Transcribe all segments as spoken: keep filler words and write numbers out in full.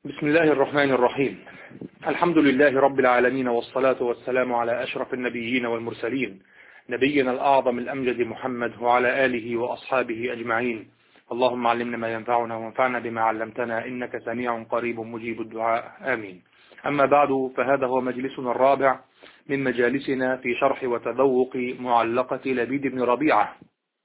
بسم الله الرحمن الرحيم. الحمد لله رب العالمين، والصلاة والسلام على أشرف النبيين والمرسلين، نبينا الأعظم الأمجد محمد وعلى آله وأصحابه أجمعين. اللهم علمنا ما ينفعنا وانفعنا بما علمتنا، إنك سميع قريب مجيب الدعاء، آمين. أما بعد، فهذا هو مجلسنا الرابع من مجالسنا في شرح وتذوق معلقة لبيد بن ربيعة.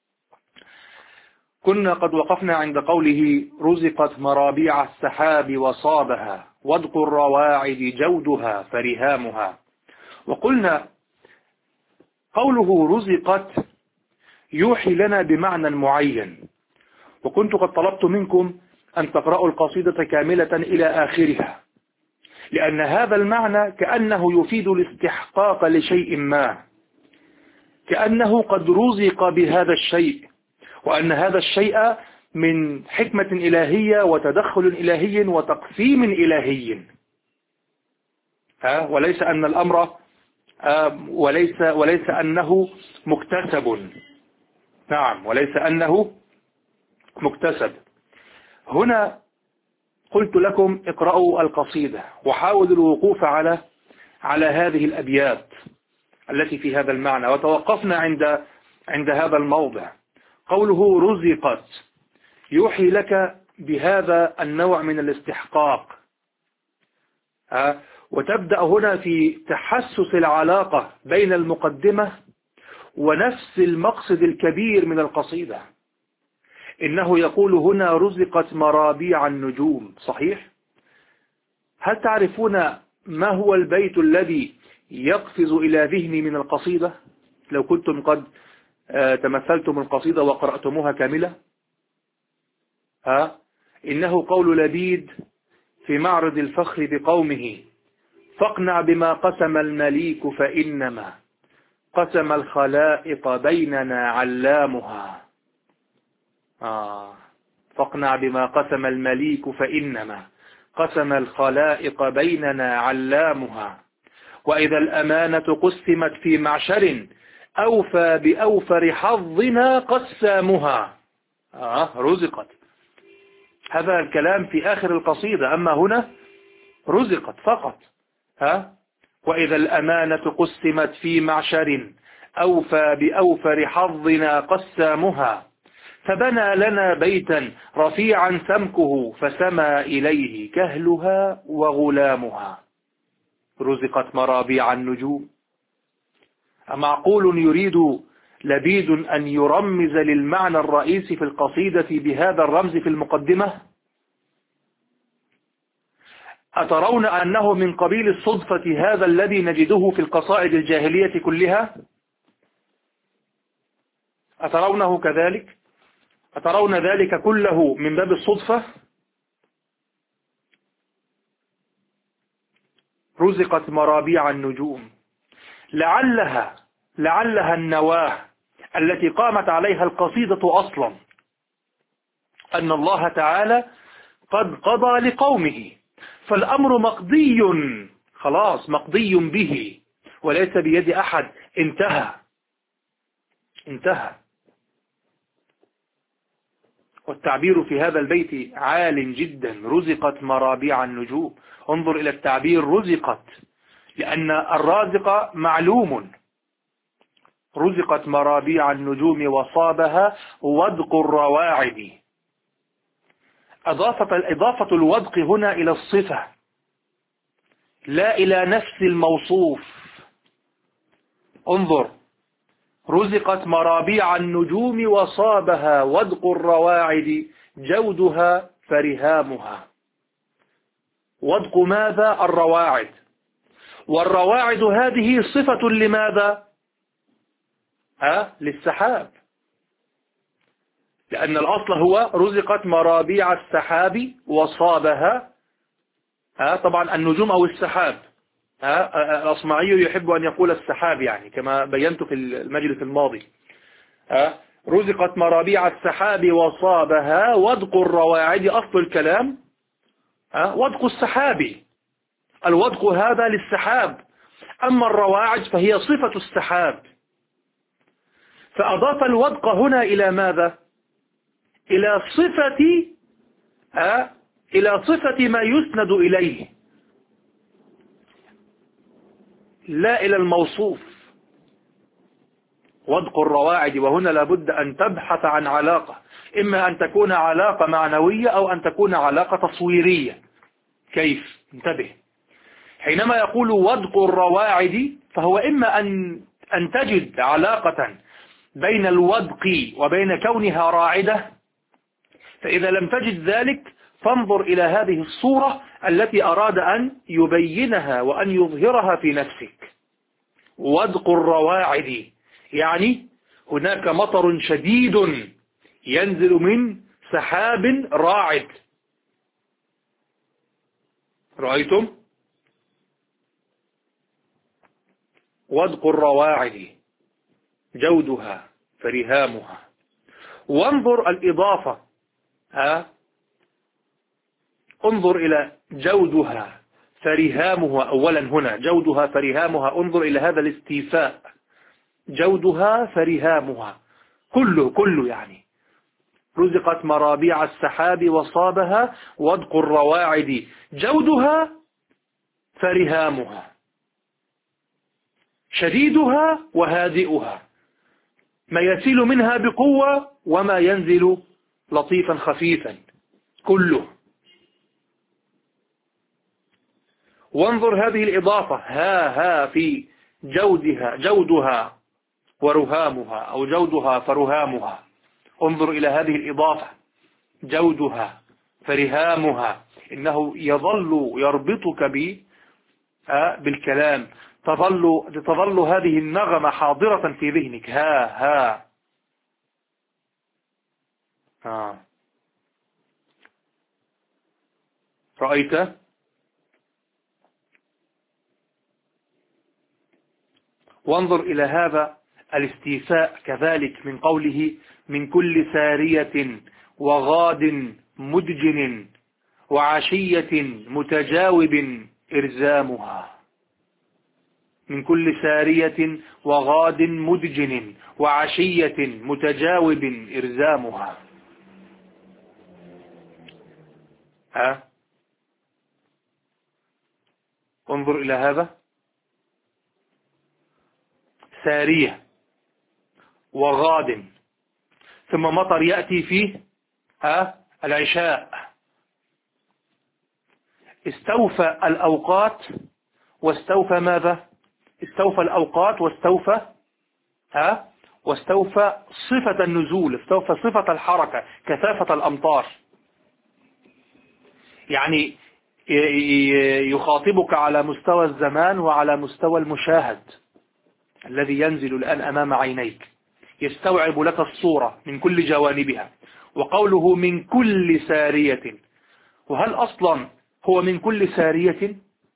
كنا قد وقفنا عند قوله: رزقت مرابيع السحاب وصابها وادق الرواعد جودها فرهامها. وقلنا قوله رزقت يوحي لنا بمعنى معين، وكنت قد طلبت منكم أن تقرأوا القصيدة كاملة إلى آخرها، لأن هذا المعنى كأنه يفيد الاستحقاق لشيء ما، كأنه قد رزق بهذا الشيء، وأن هذا الشيء من حكمة إلهية وتدخل إلهي وتقسيم إلهي، ها وليس أن الأمر وليس وليس أنه مكتسب. نعم، وليس أنه مكتسب. هنا قلت لكم اقرأوا القصيدة وحاولوا الوقوف على على هذه الأبيات التي في هذا المعنى، وتوقفنا عند عند هذا الموضع. قوله رزقت يوحي لك بهذا النوع من الاستحقاق، وتبدأ هنا في تحسس العلاقة بين المقدمة ونفس المقصد الكبير من القصيدة. إنه يقول هنا: رزقت مرابيع النجوم. صحيح؟ هل تعرفون ما هو البيت الذي يقفز إلى ذهني من القصيدة لو كنتم قد تمثلتم القصيدة وقرأتموها كاملة؟ ها إنه قول لبيد في معرض الفخر بقومه: فاقنع بما قسم المليك فإنما قسم الخلائق بيننا علامها. آه فاقنع بما قسم المليك فإنما قسم الخلائق بيننا علامها. وإذا الأمانة قسمت في معشر أوفى بأوفر حظنا قسامها. آه رزقت، هذا الكلام في آخر القصيدة، أما هنا رزقت فقط. ها وإذا الأمانة قسمت في معشر أوفى بأوفر حظنا قسامها. فبنى لنا بيتا رفيعا سمكه فسمى إليه كهلها وغلامها. رزقت مرابيع النجوم. أمعقول يريد لبيد أن يرمز للمعنى الرئيسي في القصيدة بهذا الرمز في المقدمة؟ أترون أنه من قبيل الصدفة هذا الذي نجده في القصائد الجاهلية كلها؟ أترونه كذلك؟ أترون ذلك كله من باب الصدفة؟ رزقت مرابيع النجوم، لعلها لعلها النواة التي قامت عليها القصيدة أصلا، أن الله تعالى قد قضى لقومه، فالأمر مقضي، خلاص مقضي به وليس بيد أحد، انتهى انتهى. والتعبير في هذا البيت عال جدا: رزقت مرابيع النجوم. انظر إلى التعبير رزقت، لأن الرازق معلوم. رزقت مرابيع النجوم وصابها ودق الرواعد. أضافت إضافة الودق هنا إلى الصفة لا إلى نفس الموصوف. انظر: رزقت مرابيع النجوم وصابها ودق الرواعد جودها فرهامها. ودق ماذا؟ الرواعد. والرواعد هذه صفة لماذا؟ ها؟ للسحاب، لأن الأصل هو رزقت مرابيع السحاب وصابها. ها؟ طبعا النجوم أو السحاب. ها؟ الأصمعي يحب أن يقول السحاب، يعني كما بينت في المجلس الماضي. ها؟ رزقت مرابيع السحاب وصابها ودق الرواعد، أصل الكلام ها؟ ودق السحاب. الودق هذا للسحاب، أما الرواعد فهي صفة السحاب. فأضاف الودق هنا إلى ماذا؟ إلى صفة إلى صفة ما يسند إليه لا إلى الموصوف. وادق الرواعد، وهنا لابد أن تبحث عن علاقة، إما أن تكون علاقة معنوية أو أن تكون علاقة تصويرية. كيف؟ انتبه، حينما يقول وادق الرواعد فهو إما أن أن تجد علاقة بين الودق وبين كونها راعدة، فإذا لم تجد ذلك فانظر إلى هذه الصورة التي أراد أن يبينها وأن يظهرها في نفسك. وادق الرواعد يعني هناك مطر شديد ينزل من سحاب راعد. رأيتم؟ وادق الرواعد جودها فرهامها. وانظر الإضافة، ها انظر إلى جودها فرهامها أولا، هنا جودها فرهامها، انظر إلى هذا الاستيفاء، جودها فرهامها، كله كله يعني رزقت مرابيع السحاب وصابها وادق الرواعد جودها فرهامها، شديدها وهادئها، ما يسيل منها بقوة وما ينزل لطيفا خفيفا كله. وانظر هذه الإضافة، ها ها في جودها جودها ورهامها أو جودها فرهامها، انظر إلى هذه الإضافة جودها فرهامها، إنه يظل يربطك ب بالكلام، تظل تظل هذه النغمة حاضرة في ذهنك، ها ها ها رأيت؟ وانظر إلى هذا الاستيفاء كذلك من قوله من كل سارية وغاد مدجن وعشية متجاوب إرزامها. من كل سارية وغاد مدجن وعشية متجاوب إرزامها. ها انظر إلى هذا، سارية وغاد ثم مطر يأتي فيه ها العشاء، استوفى الأوقات واستوفى ماذا؟ استوفى الأوقات واستوفى ها واستوفى صفة النزول، استوفى صفة الحركة، كثافة الأمطار. يعني يخاطبك على مستوى الزمان وعلى مستوى المشاهد الذي ينزل الآن أمام عينيك، يستوعب لك الصورة من كل جوانبها. وقوله من كل سارية، وهل أصلا هو من كل سارية؟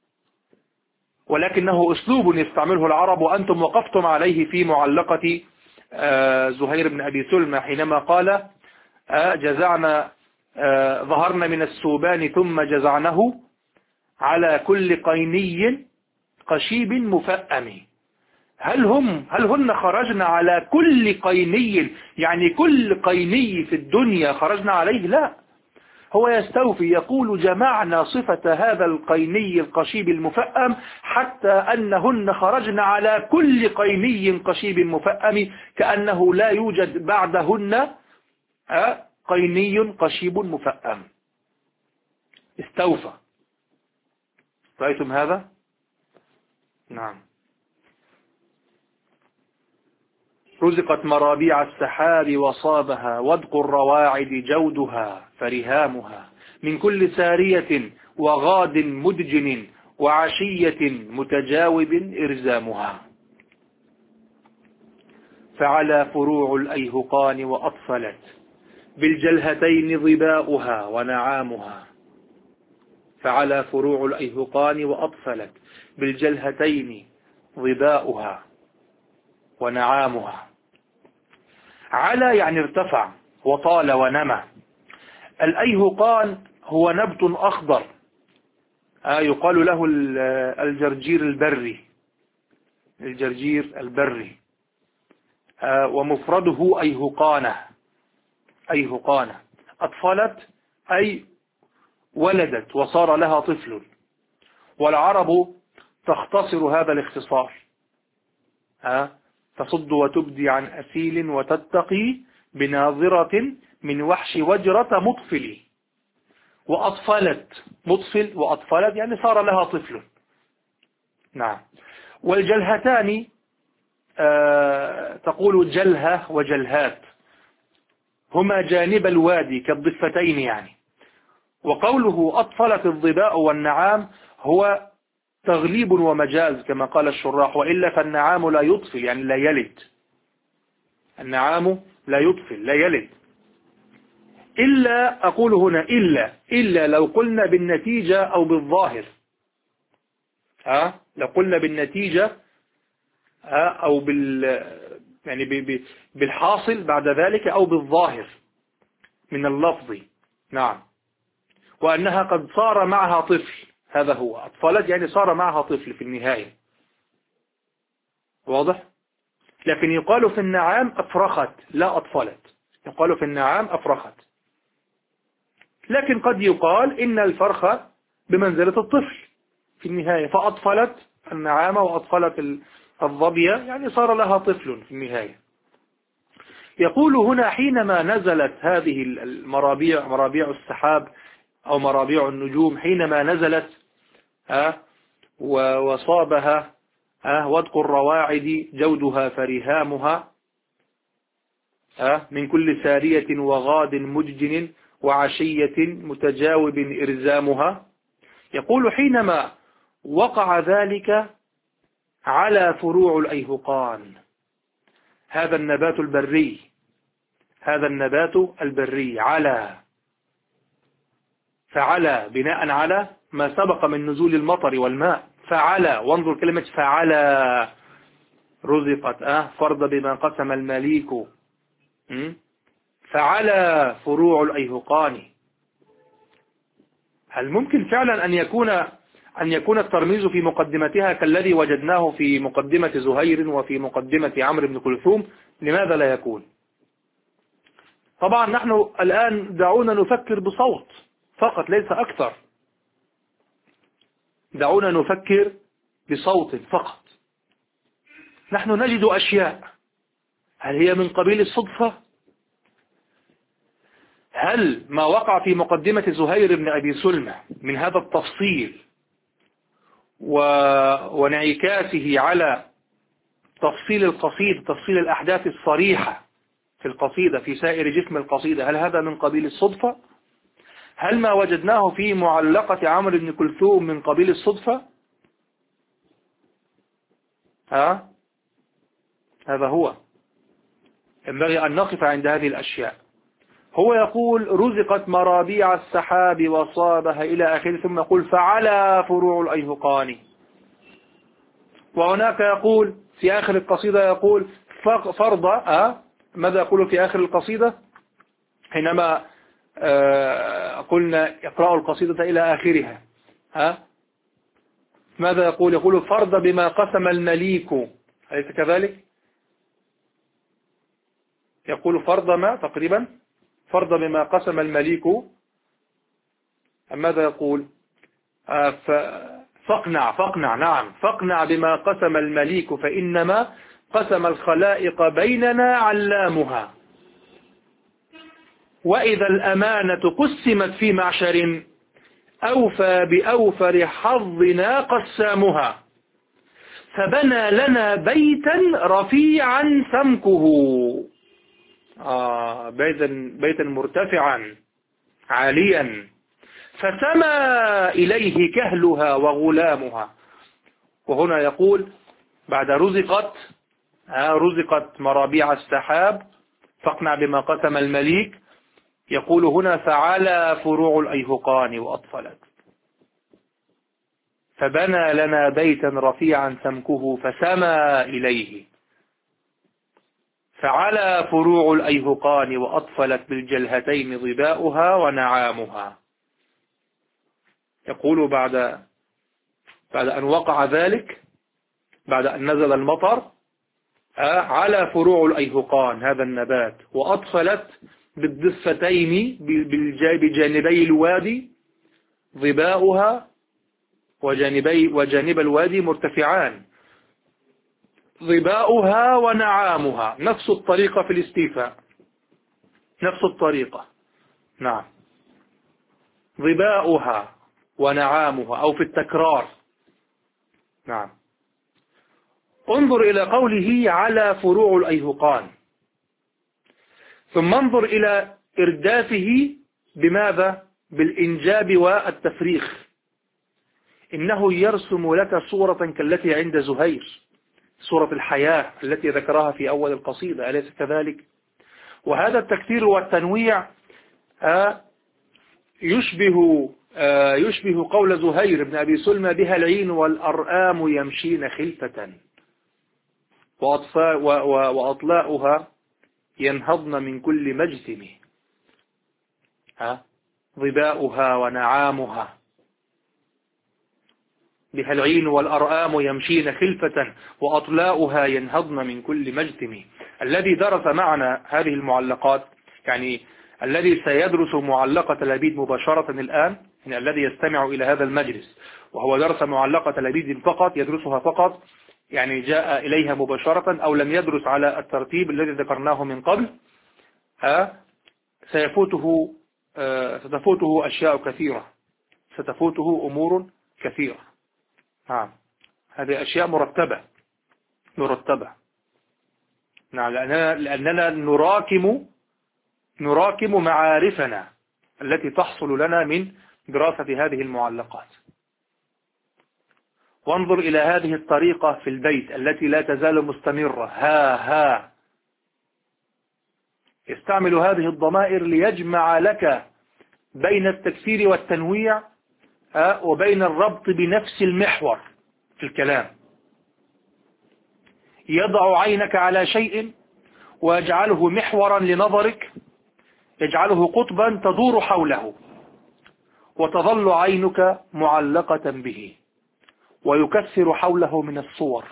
ولكنه أسلوب يستعمله العرب، وأنتم وقفتم عليه في معلقة زهير بن أبي سلمى حينما قال جزعنا ظهرنا من السوبان ثم جزعناه على كل قيني قشيب مفأم. هل هم هل هن خرجنا على كل قيني، يعني كل قيني في الدنيا خرجنا عليه؟ لا، هو يستوفي، يقول جمعنا صفة هذا القيني القشيب المفأم حتى أنهن خرجنا على كل قيني قشيب مفأم، كأنه لا يوجد بعدهن قيني قشيب مفأم. استوفى. رأيتم هذا؟ نعم. رزقت مرابيع السحاب وصابها وادق الرواعد جودها فرهامها. من كل سارية وغاد مدجن وعشية متجاوب إرزامها. فعلى فروع الأيهقان وأطفلت بالجلهتين ظباؤها ونعامها. فعلى فروع الأيهقان وأطفلت بالجلهتين ظباؤها ونعامها. على يعني ارتفع وطال ونمى. الأيهقان هو نبت أخضر آه يقال له الجرجير البري، الجرجير البري آه ومفرده أيهقانة. أيهقانة أطفلت أي ولدت وصار لها طفل. والعرب تختصر هذا الاختصار، ها تصد وتبدي عن أسيل وتتقي بناظرة من وحش وجرة مطفل. وأطفلت، مطفل وأطفلت يعني صار لها طفل. نعم. والجلهتان آه تقول جلهة وجلهات، هما جانب الوادي كالضفتين يعني. وقوله أطفلت الظباء والنعام هو تغليب ومجاز كما قال الشراح، وإلا فالنعام لا يطفل يعني لا يلد، النعام لا يطفل لا يلد. إلا أقول هنا إلا إلا لو قلنا بالنتيجة أو بالظاهر، ها لو قلنا بالنتيجة ها أو بال يعني بالحاصل بعد ذلك أو بالظاهر من اللفظ. نعم. وأنها قد صار معها طفل، هذا هو أطفلت يعني صار معها طفل في النهاية، واضح. لكن يقال في النعام أفرخت لا أطفلت، يقال في النعام أفرخت. لكن قد يقال إن الفرخ بمنزلة الطفل في النهاية، فأطفلت النعامة وأطفلت الظبية يعني صار لها طفل في النهاية. يقول هنا حينما نزلت هذه المرابيع، مرابيع السحاب أو مرابيع النجوم، حينما نزلت ها وصابها ها ودق الرواعد جودها فرهامها ها من كل سارية وغاد مججن وعشية متجاوب إرزامها. يقول حينما وقع ذلك على فروع الأيهقان، هذا النبات البري، هذا النبات البري على، فعلى بناء على ما سبق من نزول المطر والماء، فعلى، وانظر كلمة فعلى رزقت أه فرض بما قسم المليك، فعلى فروع الأيهقان. هل ممكن فعلا أن يكون أن يكون الترميز في مقدمتها كالذي وجدناه في مقدمة زهير وفي مقدمة عمرو بن كلثوم؟ لماذا لا يكون؟ طبعا نحن الآن دعونا نفكر بصوت فقط ليس أكثر، دعونا نفكر بصوت فقط. نحن نجد أشياء، هل هي من قبيل الصدفة؟ هل ما وقع في مقدمة زهير بن أبي سلمى من هذا التفصيل و... وانعكاسه على تفصيل القصيدة، تفصيل الأحداث الصريحة في القصيدة في سائر جسم القصيدة، هل هذا من قبيل الصدفة؟ هل ما وجدناه في معلقة عمرو بن كلثوم من قبيل الصدفة؟ ها؟ هذا هو، ينبغي أن نقف عند هذه الأشياء. هو يقول رزقت مرابيع السحاب وصابها إلى آخره، ثم يقول فعلى فروع الأيهقان. وهناك يقول في آخر القصيدة يقول فرض أه؟ ماذا يقول في آخر القصيدة حينما أه قلنا اقرأوا القصيدة إلى آخرها أه؟ ماذا يقول؟ يقول فرض بما قسم المليك، أليس كذلك؟ يقول فرض ما تقريبا فرض بما قسم المليك. ماذا يقول؟ أه فاقنع فاقنع نعم فاقنع بما قسم المليك، فإنما قسم الخلائق بيننا علامها، وإذا الأمانة قسمت في معشر أوفى بأوفر حظنا قسامها، فبنى لنا بيتا رفيعا سمكه، آه بيتا, بيتا مرتفعا عاليا، فسما إليه كهلها وغلامها. وهنا يقول بعد رزقت رزقت مرابيع السحاب فاقنع بما قسم المليك، يقول هنا فعلى فروع الأيهقان وأطفلت، فبنى لنا بيتا رفيعا سمكه فسما إليه، فعلى فروع الأيهقان وأطفلت بالجلهتين ظباؤها ونعامها. يقول بعد بعد أن وقع ذلك، بعد أن نزل المطر على فروع الأيهقان هذا النبات، وأطفلت بالضفتين بجانبي الوادي ظباؤها وجانبي وجانب الوادي مرتفعان. ظباؤها ونعامها، نفس الطريقة في الاستيفاء، نفس الطريقة. نعم، ظباؤها ونعامها، أو في التكرار. نعم. انظر إلى قوله على فروع الأيهقان، ثم انظر إلى إردافه بماذا؟ بالإنجاب والتفريخ. إنه يرسم لك صورة كالتي عند زهير، صورة الحياة التي ذكرها في أول القصيدة، أليس كذلك؟ وهذا التكثير والتنويع يشبه يشبه قول زهير بن أبي سلمى: بها العين والأرآم يمشين خلفة وأطلاؤها ينهضن من كل مجثم. ها، ظباؤها ونعامها، بها العين والأرآم يمشين خلفة وأطلاؤها ينهضن من كل مجثم. الذي درس معنا هذه المعلقات، يعني الذي سيدرس معلقة لبيد مباشرة الآن، يعني الذي يستمع إلى هذا المجلس وهو درس معلقة لبيد فقط، يدرسها فقط، يعني جاء إليها مباشرة، أو لم يدرس على الترتيب الذي ذكرناه من قبل، ها، سيفوته ستفوته أشياء كثيرة، ستفوته أمور كثيرة. نعم، هذه أشياء مرتبة مرتبة. نعم، لأننا, لأننا نراكم نراكم معارفنا التي تحصل لنا من دراسة هذه المعلقات. وانظر إلى هذه الطريقة في البيت التي لا تزال مستمرة: ها ها. يستعمل هذه الضمائر ليجمع لك بين التكسير والتنويع وبين الربط بنفس المحور في الكلام. يضع عينك على شيء ويجعله محورا لنظرك، يجعله قطبا تدور حوله، وتظل عينك معلقة به، ويكثر حوله من الصور.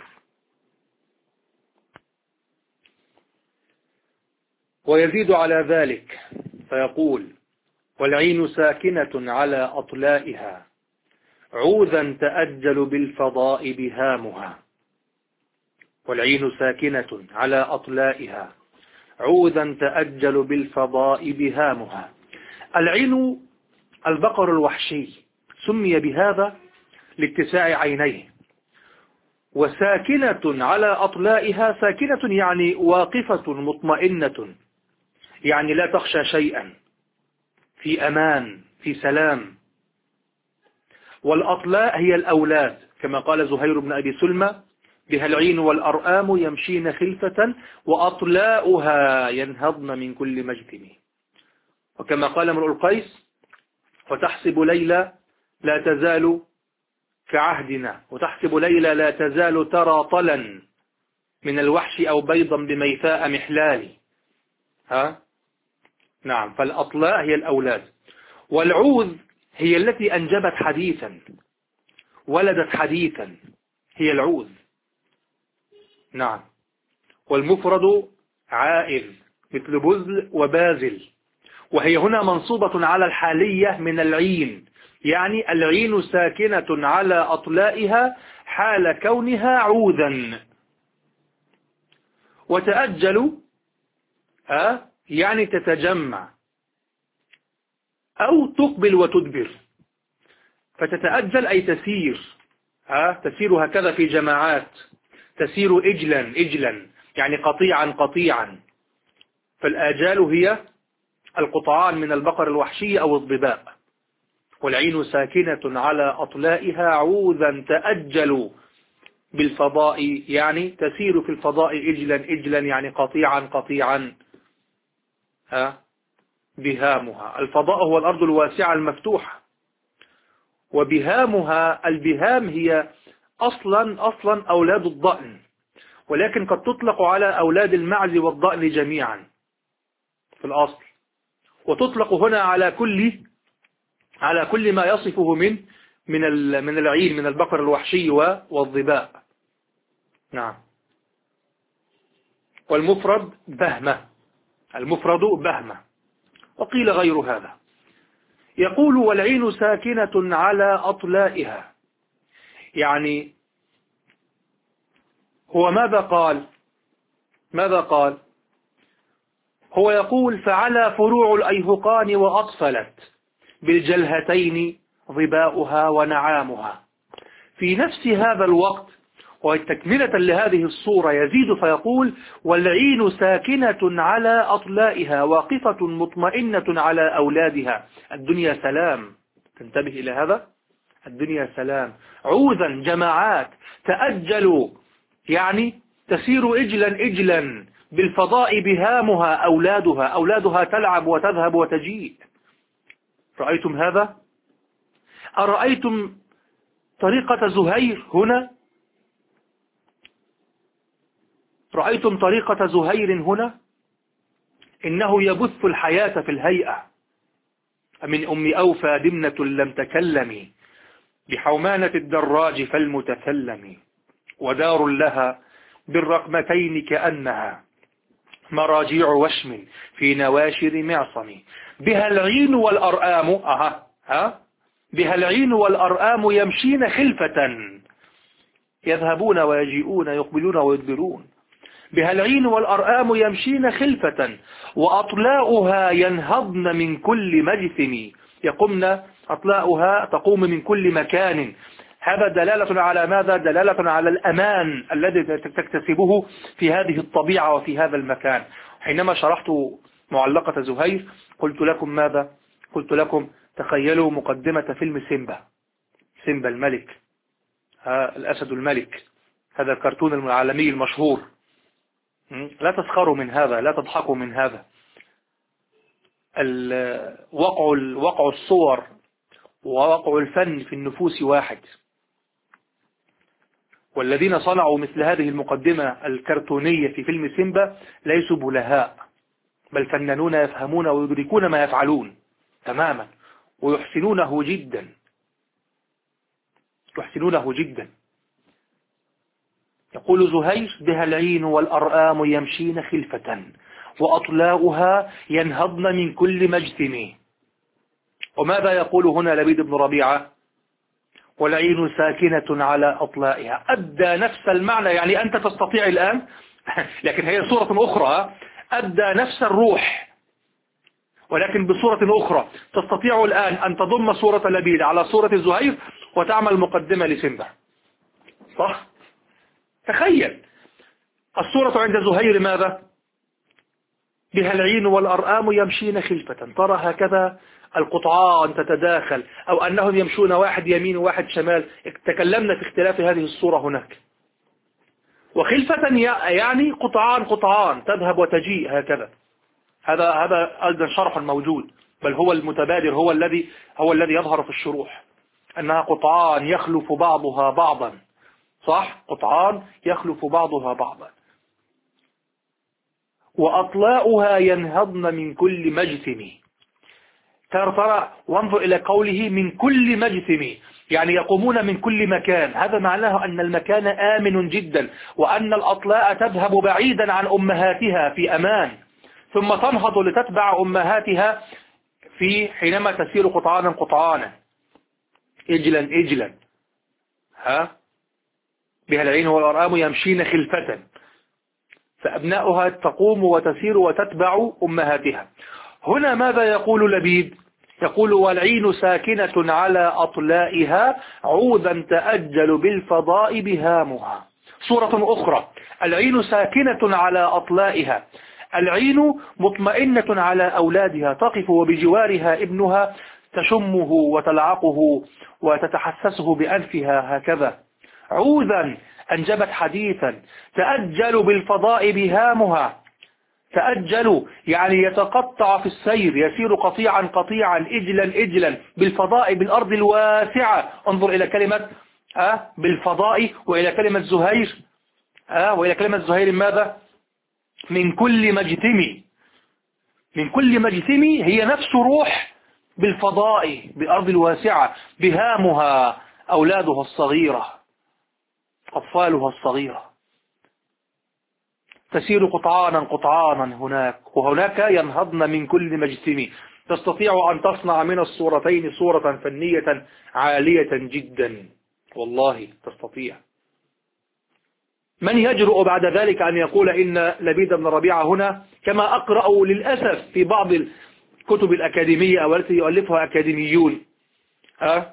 ويزيد على ذلك فيقول: والعين ساكنة على أطلائها عوذا تأجل بالفضاء بهامها. والعين ساكنة على أطلائها عوذا تأجل بالفضاء بهامها. العين البقر الوحشي سمي بهذا لاتساع عينيه. وساكنة على أطلائها، ساكنة يعني واقفة مطمئنة، يعني لا تخشى شيئا، في أمان، في سلام. والأطلاء هي الأولاد، كما قال زهير بن أبي سلمى: بها العين والأرآم يمشين خلفة وأطلاؤها ينهضن من كل مجثم. وكما قال امرؤ القيس: وتحسب ليلى لا تزال كعهدنا، وتحسب ليلى لا تزال ترى طلا من الوحش أو بيضا بميثاء محلال. ها؟ نعم، فالأطلاء هي الأولاد. والعوذ هي التي أنجبت حديثا، ولدت حديثا، هي العوذ. نعم. والمفرد عائذ، مثل بذل وبازل، وهي هنا منصوبة على الحالية من العين، يعني العين ساكنة على أطلائها حال كونها عوذا. وتأجل أه يعني تتجمع، أو تقبل وتدبر. فتتأجل أي تسير، أه تسير هكذا في جماعات، تسير إجلا إجلا، يعني قطيعا قطيعا. فالآجال هي القطعان من البقر الوحشي أو الضباء. والعين ساكنة على أطلائها عوذا تأجل بالفضاء، يعني تسير في الفضاء إجلا إجلا، يعني قطيعا قطيعا. ها بهامها، الفضاء هو الأرض الواسعة المفتوحة، وبهامها، البهام هي أصلا أصلا أولاد الضأن، ولكن قد تطلق على أولاد المعز والضأن جميعا في الأصل، وتطلق هنا على كل على كل ما يصفه من من من العين، من البقر الوحشي والظباء. نعم. والمفرد بهمة، المفرد بهمة، وقيل غير هذا. يقول والعين ساكنة على أطلائها، يعني هو ماذا قال؟ ماذا قال؟ هو يقول فعلى فروع الأيهقان وأطفلت بالجلهتين ظباؤها ونعامها. في نفس هذا الوقت وتكملة لهذه الصورة يزيد فيقول والعين ساكنة على أطلائها واقفة مطمئنة على أولادها. الدنيا سلام، تنتبه إلى هذا، الدنيا سلام. عوذا جماعات تأجلوا، يعني تسير إجلا إجلا بالفضاء بهامها أولادها، أولادها تلعب وتذهب وتجيء. رأيتم هذا؟ أرأيتم طريقة زهير هنا؟ رأيتم طريقة زهير هنا؟ إنه يبث الحياة في الهيئة. من أم أوفى دمنة لم تكلم بحومانة الدراج فالمتكلم، ودار لها بالرقمتين كأنها مراجيع وشم في نواشر معصم، بها العين والأرآم أها ها بها العين والأرآم يمشين خلفة، يذهبون ويجيئون يقبلون ويدبرون. بها العين والأرآم يمشين خلفة وأطلاؤها ينهضن من كل مجثم، يقمن أطلاؤها تقوم من كل مكان. هذا دلالة على ماذا؟ دلالة على الأمان الذي تكتسبه في هذه الطبيعة وفي هذا المكان. حينما شرحت معلقة زهير قلت لكم ماذا؟ قلت لكم تخيلوا مقدمة فيلم سيمبا، سيمبا الملك، ها الأسد الملك، هذا الكرتون العالمي المشهور. لا تسخروا من هذا، لا تضحكوا من هذا. وقع وقع الصور ووقع الفن في النفوس واحد، والذين صنعوا مثل هذه المقدمة الكرتونية في فيلم سيمبا ليسوا بلهاء، بل فنانون يفهمون ويدركون ما يفعلون تماما، ويحسنونه جدا، يحسنونه جدا. يقول زهير بها العين والأرآم يمشين خلفة وأطلاؤها ينهضن من كل مجثم. وماذا يقول هنا لبيد بن ربيعة؟ والعين ساكنة على أطلائها. أدى نفس المعنى، يعني أنت تستطيع الآن لكن هي صورة أخرى، أدى نفس الروح ولكن بصورة أخرى. تستطيع الآن أن تضم صورة لبيد على صورة زهير وتعمل مقدمة لسيمبا، صح؟ تخيل الصورة عند زهير ماذا؟ بها العين والأرآم يمشين خلفة، ترى هكذا القطعان تتداخل، أو أنهم يمشون واحد يمين وواحد شمال. تكلمنا في اختلاف هذه الصورة هناك. وخلفة يعني قطعان قطعان تذهب وتجيء هكذا. هذا هذا أيضا شرح موجود، بل هو المتبادر، هو الذي هو الذي يظهر في الشروح، أنها قطعان يخلف بعضها بعضا، صح؟ قطعان يخلف بعضها بعضا. وأطلاؤها ينهضن من كل مجثم. ترى ترى وانظر إلى قوله من كل مجثم، يعني يقومون من كل مكان. هذا معناه أن المكان آمن جدا، وأن الأطلاء تذهب بعيدا عن أمهاتها في أمان، ثم تنهض لتتبع أمهاتها في حينما تسير قطعانا قطعانا إجلا إجلا. ها بها العين والأرآم يمشين خلفة، فأبناؤها تقوم وتسير وتتبع أمهاتها. هنا ماذا يقول لبيد؟ يقول والعين ساكنة على أطلائها عودا تأجل بالفضاء بهامها. صورة أخرى، العين ساكنة على أطلائها، العين مطمئنة على أولادها، تقف وبجوارها ابنها تشمه وتلعقه وتتحسسه بأنفها هكذا. عوذا أنجبت حديثا، تأجل بالفضاء بهامها. تأجل يعني يتقطع في السير، يسير قطيعا قطيعا إجلا إجلا بالفضاء بالأرض الواسعة. انظر إلى كلمة أه بالفضاء وإلى كلمة زهير أه وإلى كلمة زهير ماذا؟ من كل مجثم. من كل مجثم هي نفس روح بالفضاء بالأرض الواسعة. بهامها أولادها الصغيرة، أطفالها الصغيرة، تسير قطعانا قطعانا هناك، وهناك ينهضن من كل مجثم. تستطيع أن تصنع من الصورتين صورة فنية عالية جدا، والله تستطيع. من يجرؤ بعد ذلك أن يقول إن لبيد بن ربيعة هنا، كما أقرأ للأسف في بعض الكتب الأكاديمية أو التي يؤلفها أكاديميون، أه؟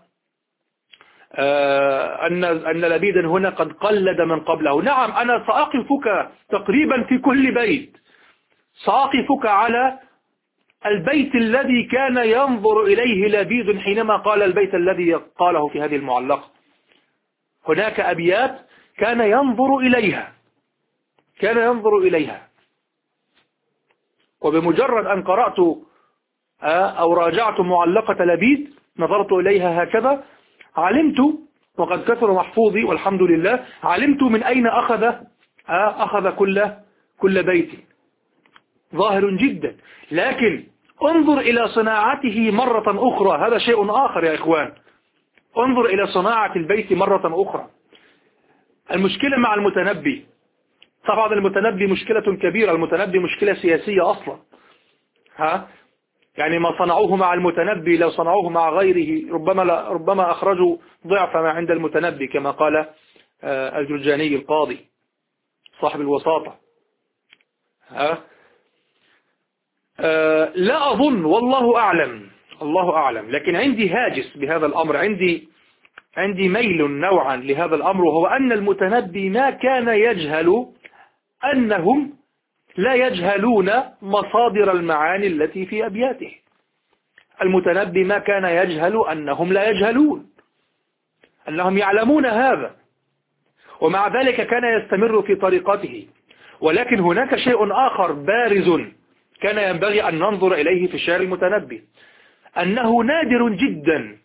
أه أن أن لبيدا هنا قد قلد من قبله. نعم، أنا سأقفك تقريبا في كل بيت، سأقفك على البيت الذي كان ينظر إليه لبيد حينما قال البيت الذي قاله في هذه المعلقة. هناك أبيات كان ينظر إليها، كان ينظر إليها، وبمجرد أن قرأت أو راجعت معلقة لبيد نظرت إليها هكذا، علمت، وقد كثر محفوظي والحمد لله، علمت من أين أخذ أخذ كل كل بيت، ظاهر جدا. لكن انظر إلى صناعته مرة أخرى، هذا شيء آخر يا إخوان. انظر إلى صناعة البيت مرة أخرى. المشكلة مع المتنبي، طبعا المتنبي مشكلة كبيرة، المتنبي مشكلة سياسية أصلا، ها يعني ما صنعوه مع المتنبي لو صنعوه مع غيره ربما ربما أخرجوا ضعف ما عند المتنبي، كما قال الجرجاني القاضي صاحب الوساطة. ها أه لا أظن، والله أعلم، الله أعلم، لكن عندي هاجس بهذا الأمر، عندي عندي ميل نوعا لهذا الأمر، وهو أن المتنبي ما كان يجهل أنهم لا يجهلون مصادر المعاني التي في أبياته. المتنبي ما كان يجهل أنهم لا يجهلون، أنهم يعلمون هذا، ومع ذلك كان يستمر في طريقته. ولكن هناك شيء آخر بارز كان ينبغي أن ننظر إليه في شعر المتنبي، أنه نادر جدا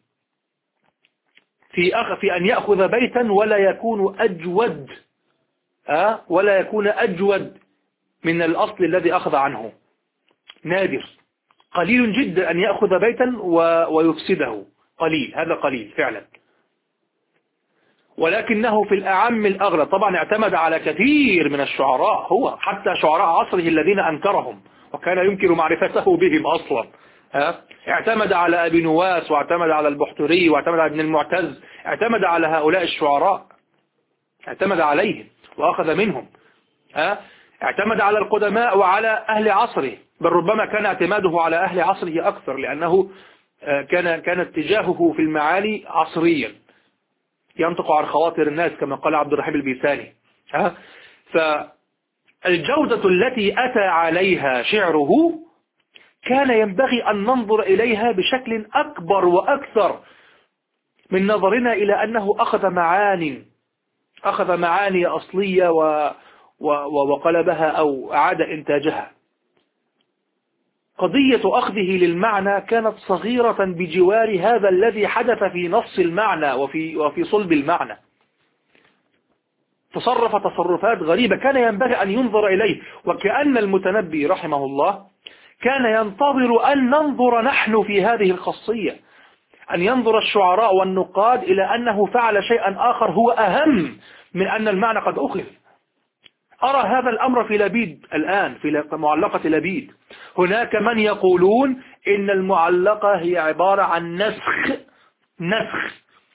في أخ في أن يأخذ بيتا ولا يكون أجود أه ولا يكون أجود من الأصل الذي أخذ عنه. نادر، قليل جدا أن يأخذ بيتا ويفسده، قليل، هذا قليل فعلا. ولكنه في الأعم الأغلب طبعا اعتمد على كثير من الشعراء، هو حتى شعراء عصره الذين أنكرهم وكان يمكن معرفته بهم أصلا. ها؟ اعتمد على أبي نواس، واعتمد على البحتري، واعتمد على ابن المعتز، اعتمد على هؤلاء الشعراء، اعتمد عليهم وأخذ منهم. ها؟ اعتمد على القدماء وعلى أهل عصره، بل ربما كان اعتماده على أهل عصره أكثر، لأنه كان كان اتجاهه في المعاني عصريا، ينطق عن خواطر الناس كما قال عبد الرحيم البيساني. ها؟ فالجودة التي أتى عليها شعره كان ينبغي أن ننظر إليها بشكل أكبر وأكثر من نظرنا إلى أنه أخذ معاني أخذ معاني أصلية و وقلبها أو أعاد إنتاجها. قضية أخذه للمعنى كانت صغيرة بجوار هذا الذي حدث في نص المعنى وفي, وفي صلب المعنى. تصرف تصرفات غريبة كان ينبغي أن ينظر إليه، وكأن المتنبي رحمه الله كان ينتظر أن ننظر نحن في هذه الخاصية، أن ينظر الشعراء والنقاد إلى أنه فعل شيئا آخر هو أهم من أن المعنى قد أخذ. أرى هذا الأمر في لبيد الآن، في معلقة لبيد. هناك من يقولون إن المعلقة هي عبارة عن نسخ نسخ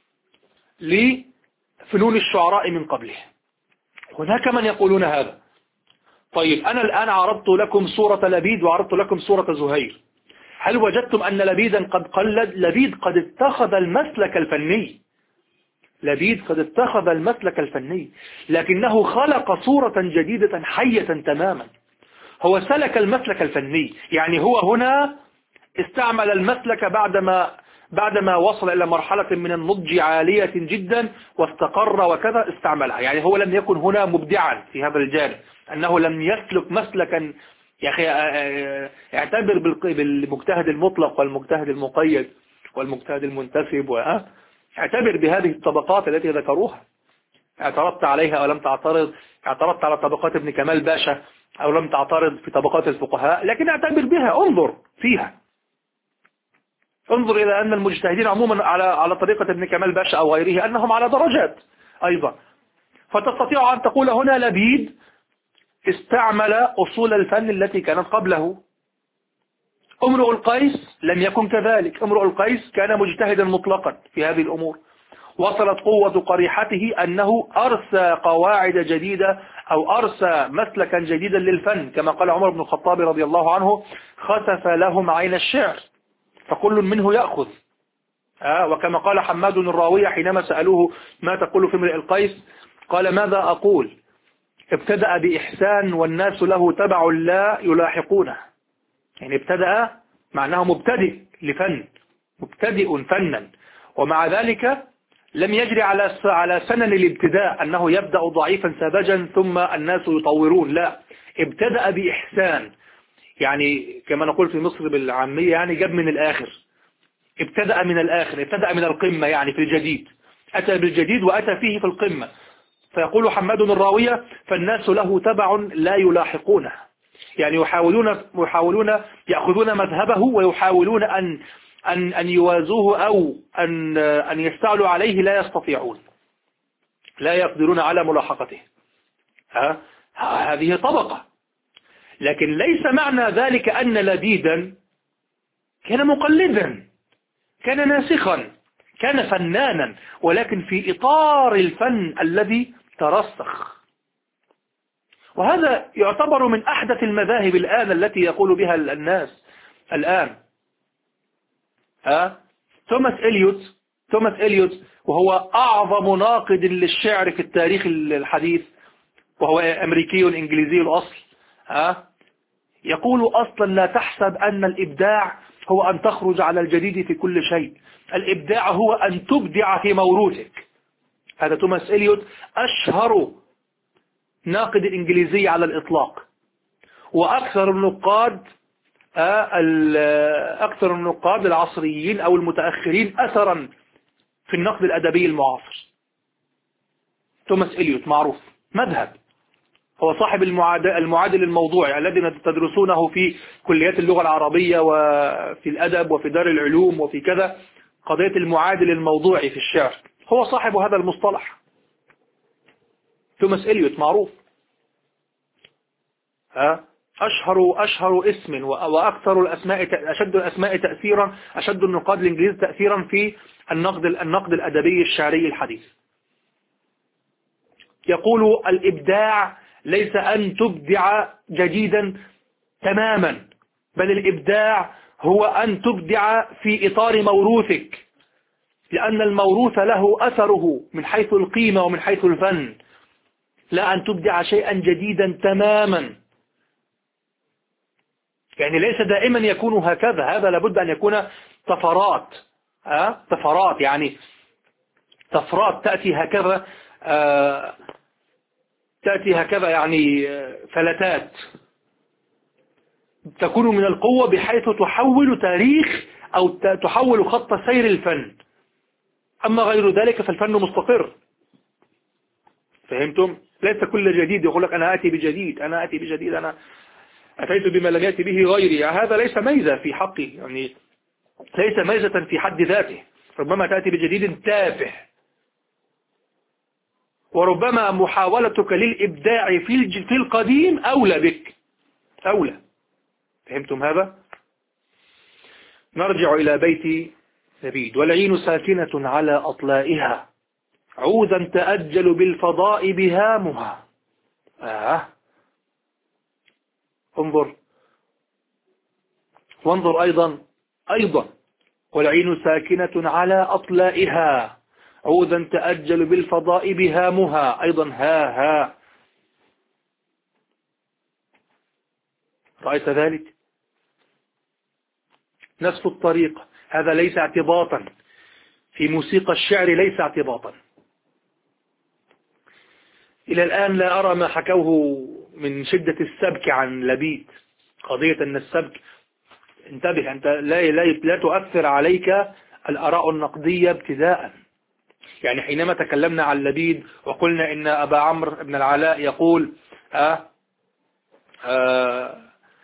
لفنون الشعراء من قبله. هناك من يقولون هذا. طيب أنا الآن عرضت لكم صورة لبيد وعرضت لكم صورة زهير، هل وجدتم أن لبيدا قد قلد؟ لبيد قد اتخذ المسلك الفني، لبيد قد اتخذ المسلك الفني، لكنه خلق صورة جديدة حية تماما. هو سلك المسلك الفني، يعني هو هنا استعمل المسلك بعدما بعدما وصل إلى مرحلة من النضج عالية جدا واستقر وكذا، استعملها. يعني هو لم يكن هنا مبدعا في هذا الجانب، أنه لم يسلك مسلكا. يا أخي اعتبر بالمجتهد المطلق والمجتهد المقيد والمجتهد المنتسب، واعتبر بهذه الطبقات التي ذكروها. اعترضت عليها أو لم تعترض، اعترضت على طبقات ابن كمال باشا أو لم تعترض في طبقات الفقهاء، لكن اعتبر بها، انظر فيها، انظر إلى أن المجتهدين عموما على على طريقة ابن كمال باشا أو غيره أنهم على درجات أيضا. فتستطيع أن تقول هنا لبيد استعمل أصول الفن التي كانت قبله، امرؤ القيس لم يكن كذلك. امرؤ القيس كان مجتهدا مطلقا في هذه الأمور. وصلت قوة قريحته أنه أرسى قواعد جديدة أو أرسى مسلكا جديدا للفن، كما قال عمر بن الخطاب رضي الله عنه: خسف لهم عين الشعر فكل منه يأخذ. آه وكما قال حماد الراوية حينما سألوه: ما تقول في امرئ القيس؟ قال: ماذا أقول؟ ابتدأ بإحسان والناس له تبع لا يلاحقونه. يعني ابتدأ معناه مبتدئ لفن، مبتدئ فنا، ومع ذلك لم يجري على على سنن الابتداء أنه يبدأ ضعيفا ساذجا ثم الناس يطورون، لا، ابتدأ بإحسان، يعني كما نقول في مصر بالعامية يعني جاب من الآخر، ابتدأ من الآخر، ابتدأ من القمة، يعني في الجديد، أتى بالجديد وأتى فيه في القمة. فيقول حماد الراوية: فالناس له تبع لا يلاحقونه، يعني يحاولون يحاولون يأخذون مذهبه ويحاولون أن أن أن يوازوه أو أن أن يستعلوا عليه، لا يستطيعون، لا يقدرون على ملاحقته. ها هذه طبقة، لكن ليس معنى ذلك أن لبيدا كان مقلدا، كان ناسخا، كان فنانا، ولكن في إطار الفن الذي ترسخ. وهذا يعتبر من أحدث المذاهب الآن التي يقول بها الناس الآن. ها توماس إليوت توماس إليوت وهو أعظم ناقد للشعر في التاريخ الحديث، وهو أمريكي إنجليزي الأصل. ها يقول: أصلا لا تحسب أن الإبداع هو أن تخرج على الجديد في كل شيء، الإبداع هو أن تبدع في موروثك. هذا توماس إليوت أشهر ناقد إنجليزي على الإطلاق، وأكثر النقاد أكثر النقاد العصريين أو المتأخرين أثرا في النقد الأدبي المعاصر. توماس إليوت معروف، مذهب، هو صاحب المعادل الموضوعي الذي تدرسونه في كليات اللغة العربية وفي الأدب وفي دار العلوم وفي كذا، قضية المعادل الموضوعي في الشعر، هو صاحب هذا المصطلح. توماس إليوت معروف، ها أشهر أشهر اسم وأكثر الأسماء، أشد الأسماء تأثيرا، أشد النقاد الإنجليز تأثيرا في النقد النقد الأدبي الشعري الحديث. يقول: الإبداع ليس أن تبدع جديدا تماما، بل الإبداع هو أن تبدع في إطار موروثك، لأن الموروث له أثره من حيث القيمة ومن حيث الفن، لا أن تبدع شيئا جديدا تماما. يعني ليس دائما يكون هكذا، هذا لابد أن يكون طفرات، أه؟ طفرات يعني طفرات تأتي هكذا، أه تأتي هكذا يعني فلتات تكون من القوة بحيث تحول تاريخ أو تحول خط سير الفن. أما غير ذلك فالفن مستقر. فهمتم؟ ليس كل جديد يقول لك أنا آتي بجديد، أنا آتي بجديد، أنا أتيت بما لم يأتي به غيري. هذا ليس ميزة في حقي، يعني ليس ميزة في حد ذاته. ربما تأتي بجديد تافه، وربما محاولتك للإبداع في القديم أولى بك، أولى. فهمتم هذا؟ نرجع إلى بيت لبيد: والعين ساكنة على أطلائها عودا تأجل بالفضاء بهامها. آه. انظر وانظر أيضا أيضا والعين ساكنة على أطلائها عودا تأجل بالفضاء بهامها، أيضا ها ها. رأيت ذلك؟ نفس الطريقة، هذا ليس اعتباطا في موسيقى الشعر، ليس اعتباطا. إلى الآن لا أرى ما حكوه من شدة السبك عن لبيد، قضية أن السبك، انتبه أنت، لا, لا, لا تؤثر عليك الآراء النقدية ابتداء. يعني حينما تكلمنا عن لبيد وقلنا إن أبا عمرو بن العلاء يقول آه آه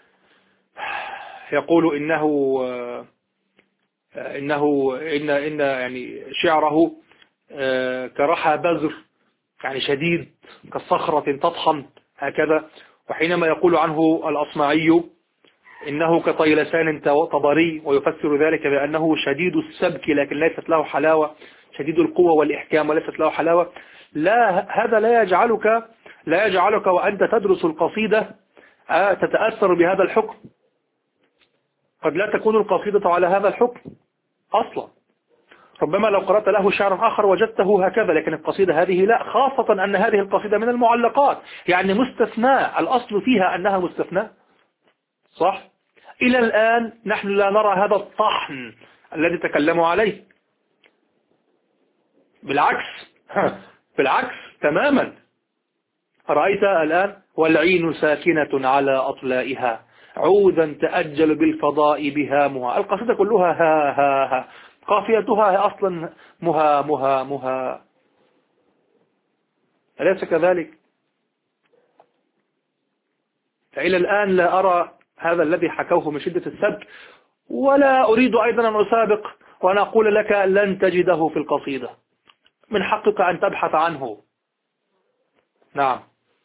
يقول إنه آه إنه إن إن يعني شعره آه كرحى بذر، يعني شديد كالصخرة تطحن هكذا. وحينما يقول عنه الأصمعي إنه كطيلسان طبري، ويفسر ذلك بأنه شديد السبك لكن ليست له حلاوة، شديد القوة والإحكام وليست له حلاوة. لا، هذا لا يجعلك لا يجعلك وأنت تدرس القصيدة تتأثر بهذا الحكم. قد لا تكون القصيدة على هذا الحكم أصلا، ربما لو قرأت له شعرا آخر وجدته هكذا، لكن القصيدة هذه لا، خاصة أن هذه القصيدة من المعلقات، يعني مستثناء، الأصل فيها أنها مستثناء، صح؟ إلى الآن نحن لا نرى هذا الطحن الذي تكلموا عليه، بالعكس بالعكس تماما. رأيت الآن والعين ساكنة على أطلائها عودا تأجل بالفضاء بهامها، القصيدة كلها ها ها ها، قافيتها أصلا مها مها مها، أليس كذلك؟ فإلى الآن لا أرى هذا الذي حكوه من شدة السبك، ولا أريد أيضا أن أسابق وأن أقول لك لن تجده في القصيدة، من حقك أن تبحث عنه. نعم.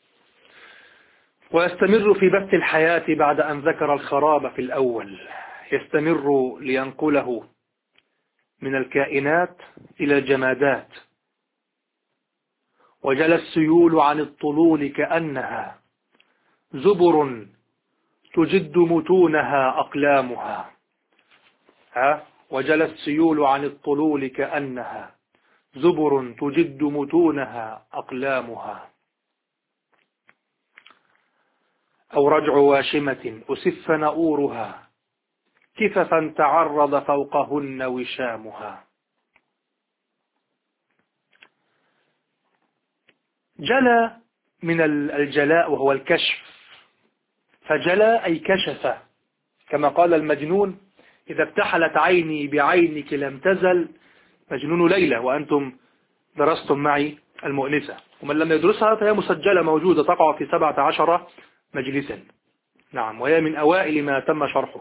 ويستمر في بث الحياة بعد أن ذكر الخراب في الأول، يستمر لينقله من الكائنات إلى الجمادات. وجل السيول عن الطلول كأنها زبر تجد متونها أقلامها. ها؟ وجل السيول عن الطلول كأنها زبر تجد متونها أقلامها. أو رجع واشمة أسف نؤورها كففا تعرض فوقهن وشامها. جلى من الجلاء وهو الكشف، فجلى أي كشف، كما قال المجنون إذا اكتحلت عيني بعينك لم تزل مجنون ليلى، وأنتم درستم معي المؤنسة، ومن لم يدرسها فهي مسجلة موجودة تقع في سبعة عشر مجلسا. نعم، وهي من أوائل ما تم شرحه.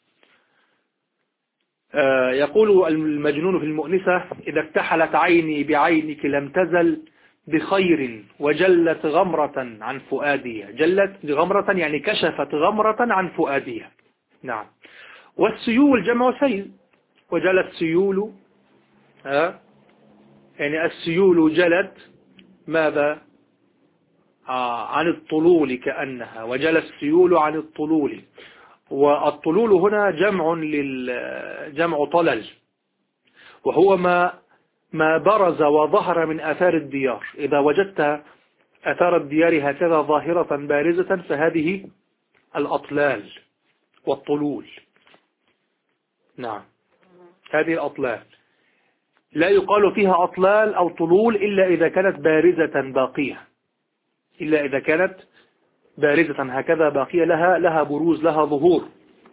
آه يقول المجنون في المؤنسة إذا اكتحلت عيني بعينك لم تزل بخير وجلت غمرة عن فؤادي. جلت غمرة يعني كشفت غمرة عن فؤادي. نعم. والسيول جمع سيل، وجلت سيول آه يعني السيول جلت ماذا؟ آه عن الطلول كأنها، وجل السيول عن الطلول. والطلول هنا جمع للجمع طلل، وهو ما ما برز وظهر من آثار الديار. إذا وجدت آثار الديار هكذا ظاهرة بارزة فهذه الأطلال والطلول. نعم، هذه الأطلال لا يقال فيها أطلال أو طلول إلا إذا كانت بارزة باقية، إلا إذا كانت بارزة هكذا باقية، لها لها بروز، لها ظهور.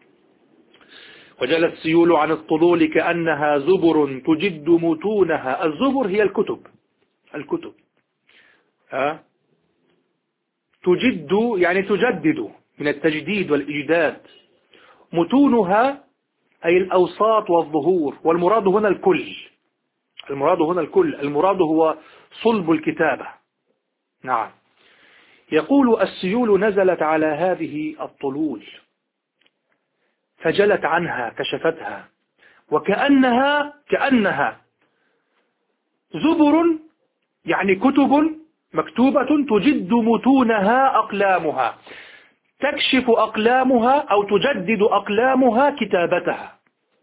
وجل السيول عن الطلول كأنها زبر تجد متونها. الزبر هي الكتب، الكتب ها؟ تجد يعني تجدد، من التجديد والإجداد. متونها أي الأوساط والظهور، والمراد هنا الكل، المراد هنا الكل، المراد هو صلب الكتابة. نعم. يقول السيول نزلت على هذه الطلول فجلت عنها، كشفتها، وكأنها كأنها زبر يعني كتب مكتوبة تجد متونها أقلامها، تكشف أقلامها أو تجدد أقلامها كتابتها،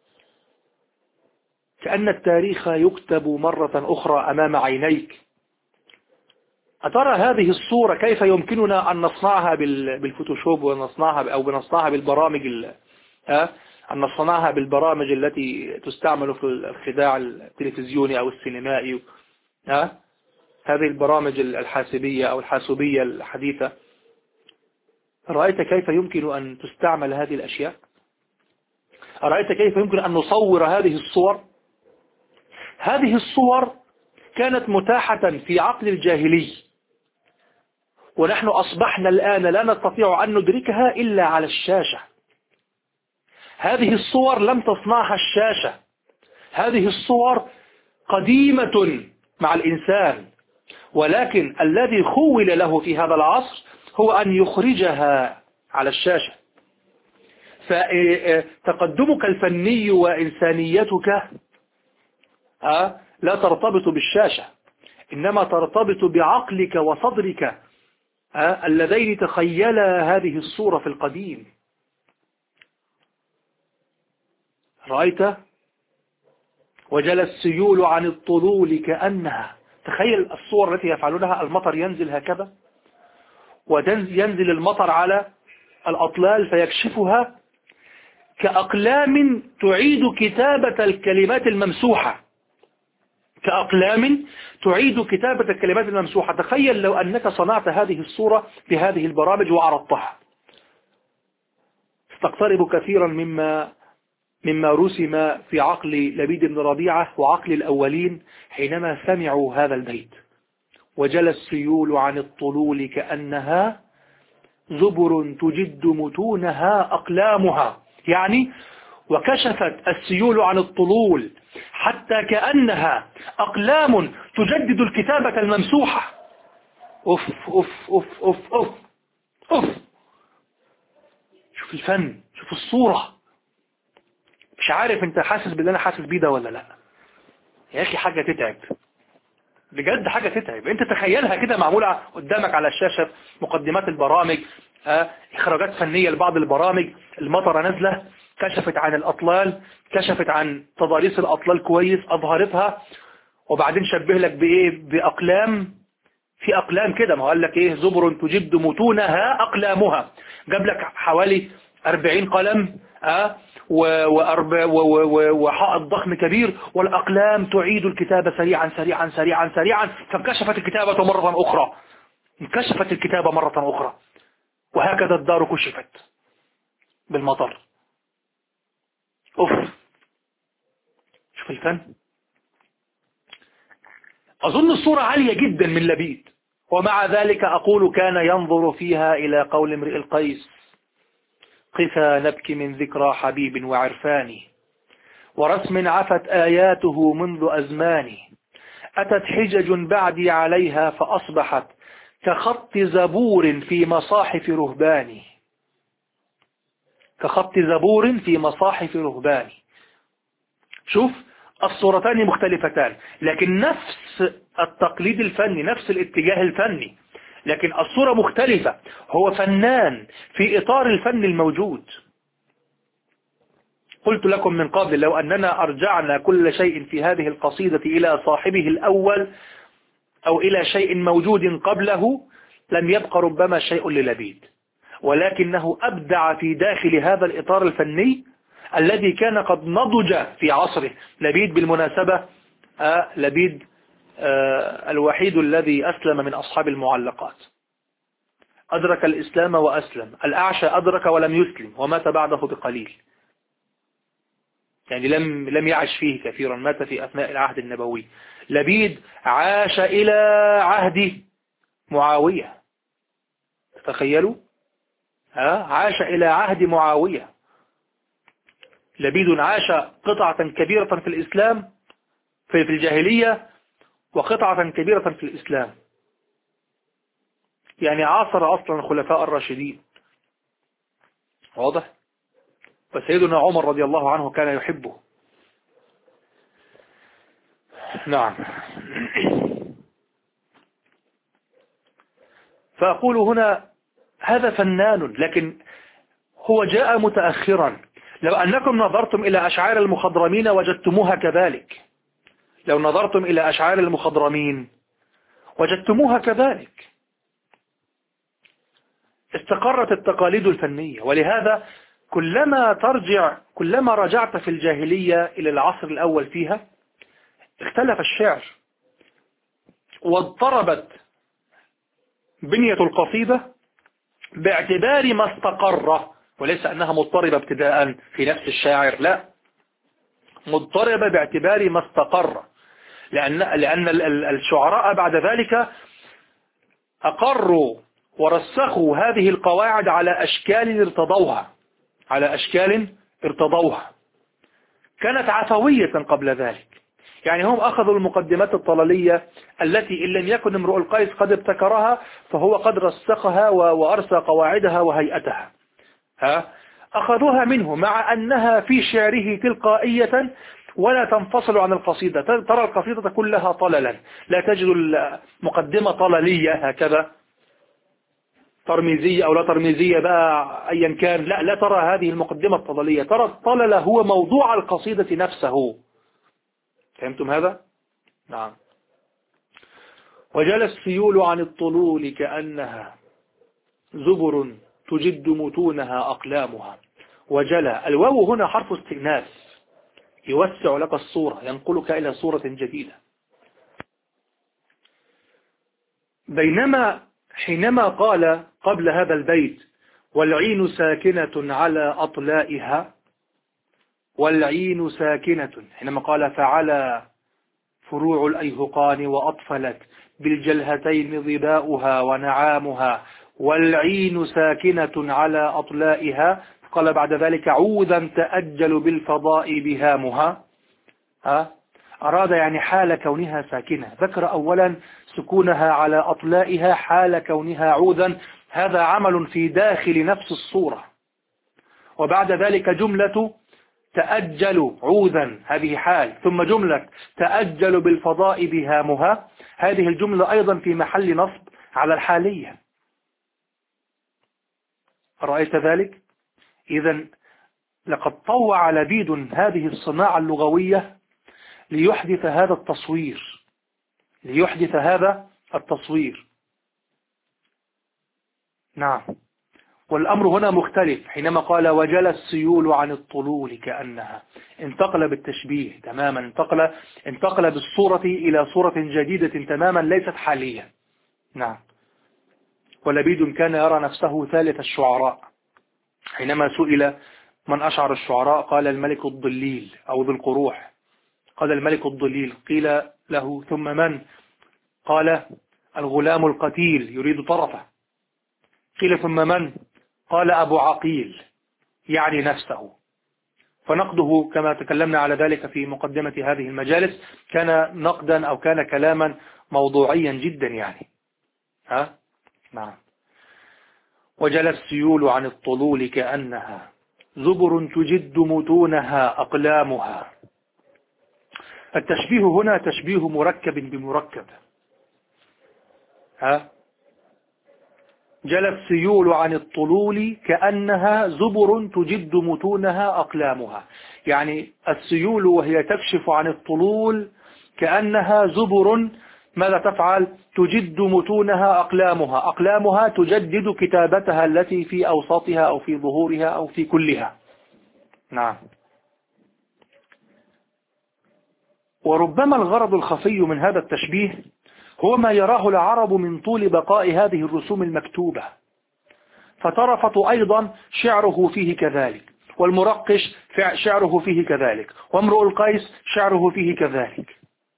كأن التاريخ يكتب مرة أخرى أمام عينيك. أترى هذه الصورة كيف يمكننا أن نصنعها بالفوتوشوب ونصنعها أو بنصنعها بالبرامج أن نصنعها بالبرامج التي تستعمل في الخداع التلفزيوني أو السينمائي، ها؟ هذه البرامج الحاسبية أو الحاسوبية الحديثة. رأيت كيف يمكن أن تستعمل هذه الأشياء؟ رأيت كيف يمكن أن نصور هذه الصور؟ هذه الصور كانت متاحة في عقل الجاهلي، ونحن أصبحنا الآن لا نستطيع أن ندركها إلا على الشاشة. هذه الصور لم تصنعها الشاشة، هذه الصور قديمة مع الإنسان، ولكن الذي خول له في هذا العصر هو أن يخرجها على الشاشة. فتقدمك الفني وإنسانيتك لا ترتبط بالشاشة، إنما ترتبط بعقلك وصدرك اللذين تخيلا هذه الصورة في القديم. رأيت وجل السيول عن الطلول كأنها، تخيل الصور التي يفعلونها، المطر ينزل هكذا وينزل المطر على الأطلال فيكشفها كأقلام تعيد كتابة الكلمات الممسوحة، كأقلام تعيد كتابة الكلمات الممسوحة. تخيل لو أنك صنعت هذه الصورة بهذه البرامج وعرضتها، ستقترب كثيرا مما مما رسم في عقل لبيد بن ربيعة وعقل الأولين حينما سمعوا هذا البيت: وجل السيول عن الطلول كأنها زبر تجد متونها أقلامها، يعني وكشفت السيول عن الطلول حتى كأنها أقلام تجدد الكتابة الممسوحة. أف أف أف أف أف أف شوف الفن، شوف الصورة. مش عارف انت حاسس باللي انا حاسس بيه ده ولا لا يا اخي؟ حاجة تتعب بجد، حاجة تتعب. انت تخيلها كده معمولة قدامك على الشاشة، مقدمات البرامج، اه اخراجات فنية لبعض البرامج، المطرة نازلة كشفت عن الأطلال، كشفت عن تضاريس الأطلال كويس، أظهرتها، وبعدين شبه لك بإيه؟ بأقلام، في أقلام كده، ما قال لك إيه؟ زبر تجد متونها أقلامها، جاب لك حوالي أربعين قلم أه وحائط ضخم كبير، والأقلام تعيد الكتابة سريعا سريعا سريعا سريعا، فانكشفت الكتابة مرة أخرى، انكشفت الكتابة مرة أخرى، وهكذا الدار كشفت بالمطر. أوف، شوف الفن. أظن الصورة عالية جدا من لبيد، ومع ذلك أقول كان ينظر فيها إلى قول امرئ القيس: قفا نبكي من ذكرى حبيب وعرفان، ورسم عفت آياته منذ أزمان، أتت حجج بعدي عليها فأصبحت كخط زبور في مصاحف رهبان، كخط زبور في مصاحف رهبان. شوف، الصورتان مختلفتان، لكن نفس التقليد الفني، نفس الاتجاه الفني، لكن الصورة مختلفة. هو فنان في إطار الفن الموجود. قلت لكم من قبل لو أننا أرجعنا كل شيء في هذه القصيدة إلى صاحبه الأول أو إلى شيء موجود قبله لم يبقى ربما شيء للبيد، ولكنه أبدع في داخل هذا الإطار الفني الذي كان قد نضج في عصره. لبيد بالمناسبة آه لبيد آه الوحيد الذي أسلم من أصحاب المعلقات، أدرك الإسلام وأسلم. الأعشى أدرك ولم يسلم ومات بعده بقليل، يعني لم لم يعش فيه كثيرا، مات في أثناء العهد النبوي. لبيد عاش إلى عهد معاوية، تخيلوا، ها عاش إلى عهد معاوية. لبيد عاش قطعة كبيرة في الإسلام في في الجاهلية، وقطعة كبيرة في الإسلام، يعني عاصر أصلا الخلفاء الراشدين. واضح؟ فسيدنا عمر رضي الله عنه كان يحبه. نعم. فأقول هنا هذا فنان، لكن هو جاء متأخرا. لو أنكم نظرتم إلى أشعار المخضرمين وجدتموها كذلك، لو نظرتم إلى أشعار المخضرمين وجدتموها كذلك. استقرت التقاليد الفنية، ولهذا كلما ترجع كلما رجعت في الجاهلية إلى العصر الأول فيها اختلف الشعر، واضطربت بنية القصيدة باعتبار ما استقر، وليس أنها مضطربة ابتداء في نفس الشاعر، لا، مضطربة باعتبار ما استقر، لأن, لأن الشعراء بعد ذلك أقروا ورسخوا هذه القواعد على أشكال ارتضوها، على أشكال ارتضوها كانت عفوية قبل ذلك. يعني هم أخذوا المقدمات الطلالية التي إن لم يكن امرؤ القيس قد ابتكرها فهو قد رسخها وأرسى قواعدها وهيئتها. ها أخذوها منه مع أنها في شعره تلقائية ولا تنفصل عن القصيدة. ترى القصيدة كلها طللا، لا تجد المقدمة طللية هكذا ترميزية أو لا ترميزية بقى أيا كان، لا لا ترى هذه المقدمة الطللية، ترى الطلل هو موضوع القصيدة نفسه. فهمتم هذا؟ نعم. وجل السيول عن الطلول كأنها زبر تجد متونها أقلامها. وجل الواو هنا حرف استئناس يوسع لك الصورة، ينقلك إلى صورة جديدة. بينما حينما قال قبل هذا البيت والعين ساكنة على أطلائها، والعين ساكنة، حينما قال فعلى فروع الأيهقان وأطفلت بالجلهتين ظباؤها ونعامها، والعين ساكنة على أطلائها، قال بعد ذلك عوذا تأجل بالفضاء بهامها. ها؟ أراد يعني حال كونها ساكنة، ذكر أولا سكونها على أطلائها حال كونها عوذا، هذا عمل في داخل نفس الصورة. وبعد ذلك جملة تأجل عوذا هذه حال، ثم جملة تأجل بالفضاء بهامها، هذه الجملة أيضا في محل نصب على الحالية. رأيت ذلك؟ إذن لقد طوع لبيد هذه الصناعة اللغوية ليحدث هذا التصوير، ليحدث هذا التصوير. نعم. والأمر هنا مختلف، حينما قال وجل السيول عن الطلول كأنها، انتقل بالتشبيه تماما، انتقل, انتقل بالصورة إلى صورة جديدة تماما ليست حالية. نعم. ولبيد كان يرى نفسه ثالث الشعراء، حينما سئل من أشعر الشعراء قال الملك الضليل أو ذو القروح، قال الملك الضليل، قيل له ثم من؟ قال الغلام القتيل يريد طرفه، قيل ثم من؟ قال أبو عقيل يعني نفسه. فنقده كما تكلمنا على ذلك في مقدمة هذه المجالس كان نقدا أو كان كلاما موضوعيا جدا يعني. ها؟ نعم. وجل السيول عن الطلول كأنها زبر تجد متونها أقلامها. التشبيه هنا تشبيه مركب بمركب. ها؟ جل السيول عن الطلول كأنها زبر تجد متونها أقلامها، يعني السيول وهي تكشف عن الطلول كأنها زبر، ماذا تفعل؟ تجد متونها أقلامها، أقلامها تجدد كتابتها التي في أوساطها أو في ظهورها أو في كلها. نعم. وربما الغرض الخفي من هذا التشبيه هو ما يراه العرب من طول بقاء هذه الرسوم المكتوبة، فترفة أيضا شعره فيه كذلك، والمرقش شعره فيه كذلك، وامرؤ القيس شعره فيه كذلك.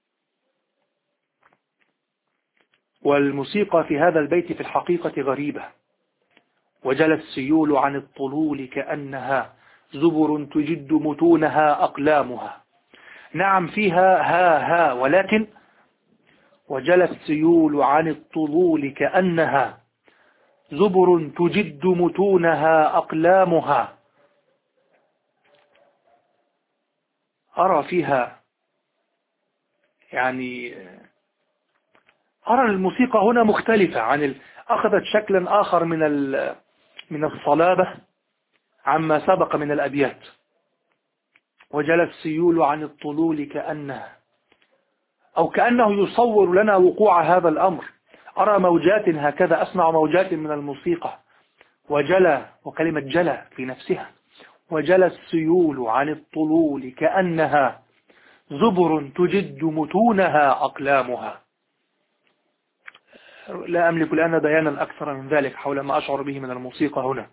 والموسيقى في هذا البيت في الحقيقة غريبة. وجل السيول عن الطلول كأنها زبر تجد متونها أقلامها. نعم فيها ها ها، ولكن وجل السيول عن الطلول كأنها زبر تجد متونها أقلامها. أرى فيها يعني أرى الموسيقى هنا مختلفة عن ال... أخذت شكلا آخر من ال... من الصلابة عما سبق من الأبيات. وجل السيول عن الطلول كأنها، أو كأنه يصور لنا وقوع هذا الأمر. أرى موجات هكذا، أسمع موجات من الموسيقى. وجل، وكلمة جل في نفسها، وجل السيول عن الطلول كأنها زبر تجد متونها أقلامها. لا أملك الآن بيانا أكثر من ذلك حول ما أشعر به من الموسيقى هنا.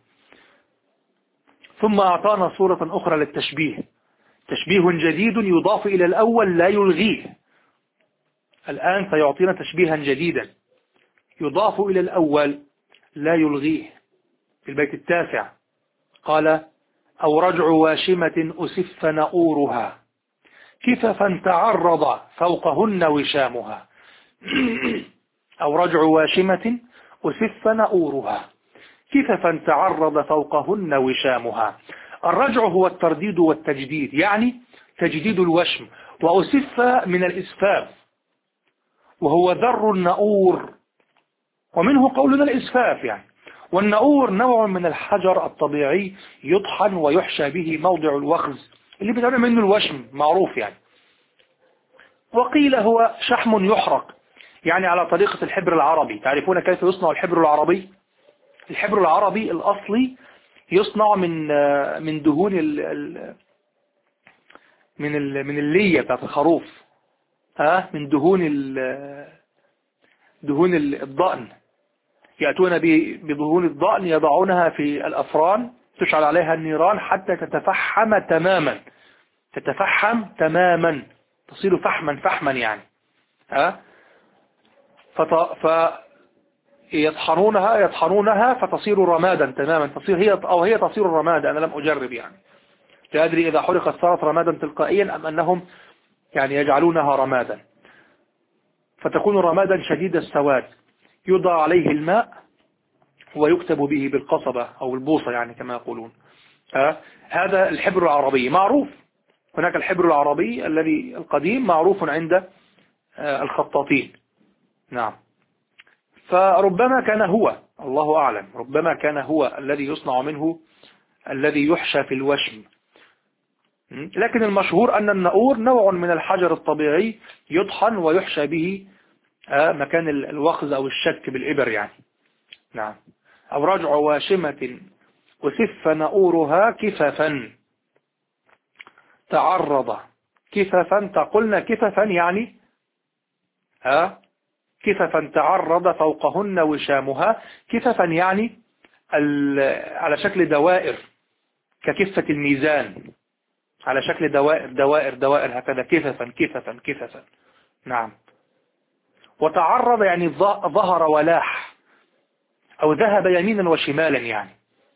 ثم أعطانا صورة أخرى للتشبيه، تشبيه جديد يضاف إلى الأول لا يلغيه. الآن سيعطينا تشبيها جديدا يضاف إلى الأول لا يلغيه. في البيت التاسع قال أو رجع واشمة أسف نؤورها كففا تعرض فوقهن وشامها. أو رجع واشمة أسف نؤورها كففا تعرض فوقهن وشامها. الرجع هو الترديد والتجديد، يعني تجديد الوشم، وأسف من الإسفاف وهو ذر النؤور، ومنه قولنا الإسفاف يعني. والنؤور نوع من الحجر الطبيعي يطحن ويحشى به موضع الوخز اللي بتعمل منه الوشم معروف يعني. وقيل هو شحم يحرق، يعني على طريقة الحبر العربي. تعرفون كيف يصنع الحبر العربي؟ الحبر العربي الأصلي يصنع من من دهون ال من ال من اللية بتاعت الخروف، ها من دهون ال دهون الضأن. يأتون بدهون الضأن يضعونها في الأفران، تشعل عليها النيران حتى تتفحم تماما، تتفحم تماما، تصير فحما فحما يعني. ها فيطحنونها يطحنونها فتصير رمادا تماما، تصير هي أو هي تصير رمادا. أنا لم أجرب يعني، لا أدري إذا حرقت صارت رمادا تلقائيا أم أنهم يعني يجعلونها رمادا. فتكون رمادا شديد السواد، يوضع عليه الماء ويكتب به بالقصبة أو البوصة يعني كما يقولون. ها هذا الحبر العربي معروف. هناك الحبر العربي الذي القديم معروف عند الخطاطين. نعم. فربما كان هو، الله أعلم، ربما كان هو الذي يصنع منه الذي يحشى في الوشم. لكن المشهور أن النؤور نوع من الحجر الطبيعي يطحن ويحشى به مكان الوخز أو الشك بالإبر يعني. نعم. أو رجع واشمة وسف نؤورها كففا تعرض. كففا تقولنا كففا يعني ها كففا تعرض فوقهن وشامها. كففا يعني على شكل دوائر ككفة الميزان، على شكل دوائر دوائر دوائر هكذا، كففا كففا كففا. نعم. وتعرض يعني ظهر ولاح أو ذهب يمينا وشمالا يعني.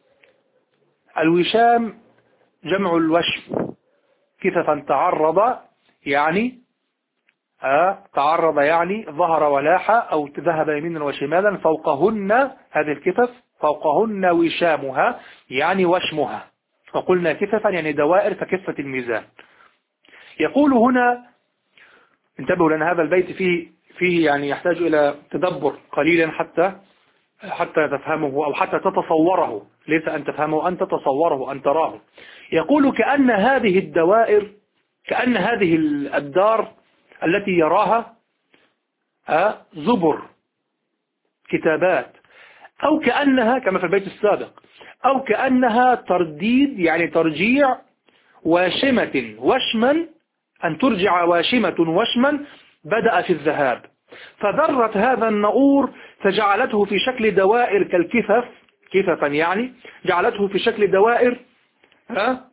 الوشام جمع الوشم. كففا تعرض يعني آه تعرض يعني ظهر ولاح أو ذهب يمينا وشمالا. فوقهن هذه الكفف فوقهن وشامها يعني وشمها. وقلنا كففا يعني دوائر ككفة الميزان. يقول هنا انتبهوا لأن هذا البيت فيه فيه يعني يحتاج إلى تدبر قليلا حتى حتى تفهمه أو حتى تتصوره، ليس أن تفهمه، أن تتصوره، أن تراه. يقول كأن هذه الدوائر، كأن هذه الدار التي يراها زبر كتابات، أو كأنها كما في البيت السابق، أو كأنها ترديد يعني ترجيع واشمة وشما، أن ترجع واشمة وشما بدأ في الذهاب، فذرت هذا النؤور فجعلته في شكل دوائر كالكفف، كففا يعني جعلته في شكل دوائر. ها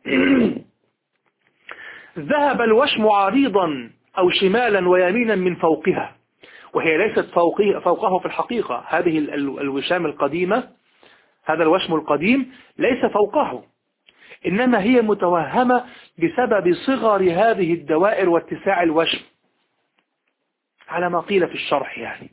ذهب الوشم عريضا أو شمالا ويمينا من فوقها، وهي ليست فوقه, فوقه في الحقيقة. هذه الوشام القديمة، هذا الوشم القديم ليس فوقه، إنما هي متوهمة بسبب صغر هذه الدوائر واتساع الوشم على ما قيل في الشرح يعني.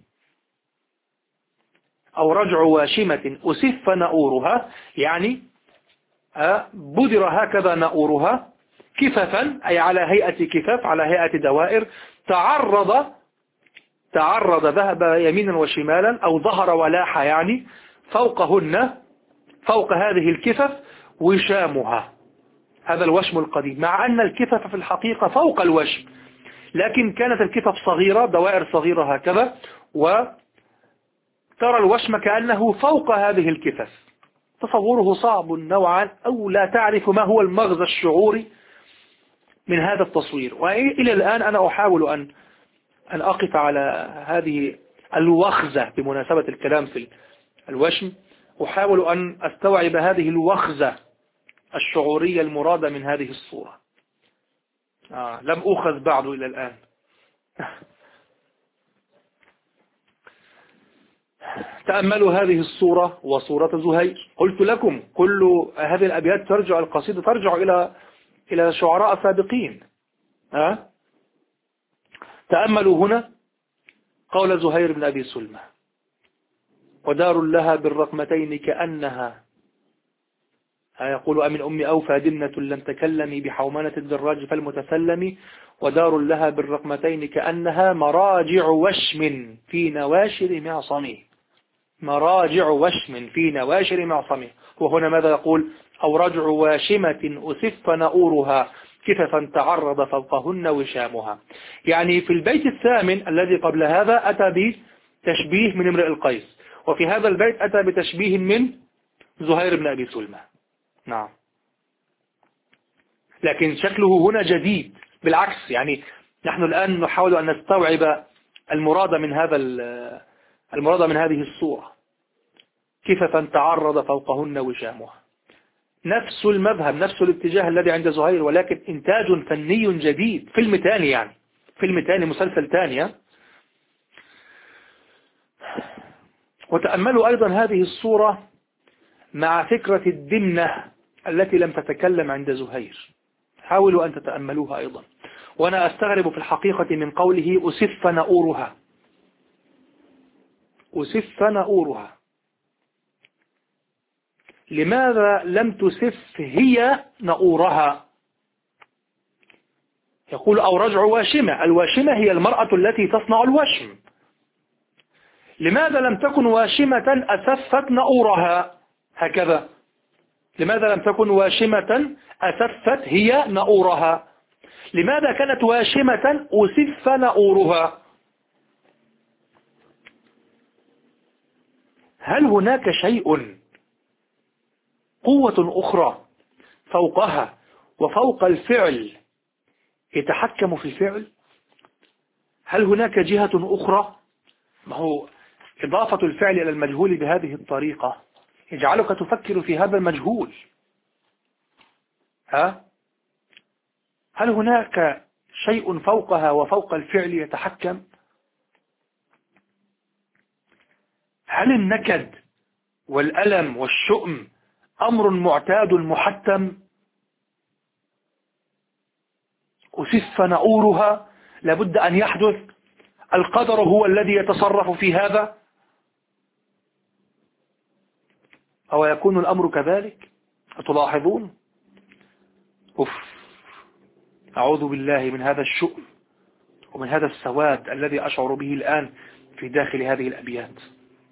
أو رجع واشمة أسف نؤورها يعني بدر هكذا نؤورها كففا أي على هيئة كفف، على هيئة دوائر. تعرض تعرض ذهب يمينا وشمالا أو ظهر ولاح يعني فوقهن، فوق هذه الكفف وشامها، هذا الوشم القديم، مع أن الكفف في الحقيقة فوق الوشم، لكن كانت الكفف صغيرة، دوائر صغيرة هكذا، وترى الوشم كأنه فوق هذه الكفف. تصوره صعب نوعا أو لا تعرف ما هو المغزى الشعوري من هذا التصوير. وإلى الآن أنا أحاول أن أن أقف على هذه الوخزة بمناسبة الكلام في الوشم، أحاول أن أستوعب هذه الوخزة الشعورية المرادة من هذه الصورة. آه لم أخذ بعد إلى الآن. تأملوا هذه الصورة وصورة زهير. قلت لكم كل هذه الأبيات ترجع، القصيدة ترجع إلى إلى شعراء سابقين. آه تأملوا هنا قول زهير بن أبي سلمى: ودار لها بالرقمتين كأنها، يقول أمن أم أوفى دمنة لم تكلمي بحومنة الدراج فالمتسلم، ودار لها بالرقمتين كأنها مراجع وشم في نواشر معصمه، مراجع وشم في نواشر معصمه. وهنا ماذا يقول؟ أو رجع واشمة أسف نؤورها كففا تعرض فوقهن وشامها. يعني في البيت الثامن الذي قبل هذا أتى بتشبيه من امرئ القيس، وفي هذا البيت أتى بتشبيه من زهير بن أبي سلمى. نعم، لكن شكله هنا جديد بالعكس. يعني نحن الآن نحاول أن نستوعب المراد من هذا المراد من هذه الصورة، كففا تعرض فوقهن وشامها، نفس المذهب نفس الاتجاه الذي عند زهير، ولكن إنتاج فني جديد، فيلم تاني، يعني فيلم تاني، مسلسل تاني. وتأملوا أيضا هذه الصورة مع فكرة الدمنة التي لم تتكلم عند زهير، حاولوا أن تتأملوها أيضا. وأنا أستغرب في الحقيقة من قوله أسف نؤورها، أسف نؤورها، لماذا لم تسف هي نؤورها؟ يقول أو رجع واشمة، الواشمة هي المرأة التي تصنع الوشم، لماذا لم تكن واشمة أسفت نؤورها هكذا؟ لماذا لم تكن واشمة أسفت هي نؤورها؟ لماذا كانت واشمة أسف نؤورها؟ هل هناك شيء قوة أخرى فوقها وفوق الفعل يتحكم في الفعل؟ هل هناك جهة أخرى؟ ما هو إضافة الفعل إلى المجهول بهذه الطريقة يجعلك تفكر في هذا المجهول. ها؟ هل هناك شيء فوقها وفوق الفعل يتحكم؟ هل النكد والألم والشؤم أمر معتاد محتم؟ أسف نؤورها، لابد أن يحدث، القدر هو الذي يتصرف في هذا، أو يكون الأمر كذلك؟ أتلاحظون؟ أف، أعوذ بالله من هذا الشؤم ومن هذا السواد الذي أشعر به الآن في داخل هذه الأبيات.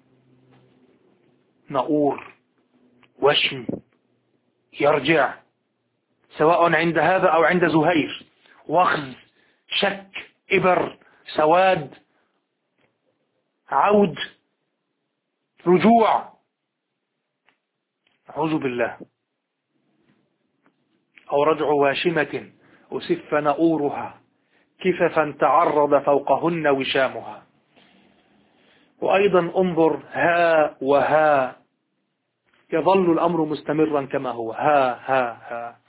نؤور، وشم، يرجع، سواء عند هذا أو عند زهير، وخز، شك، إبر، سواد، عود، رجوع، أعوذ بالله. أو رجع واشمة أسف نؤورها كففا تعرض فوقهن وشامها. وأيضا انظر ها وها، يظل الأمر مستمرا كما هو، ها ها ها.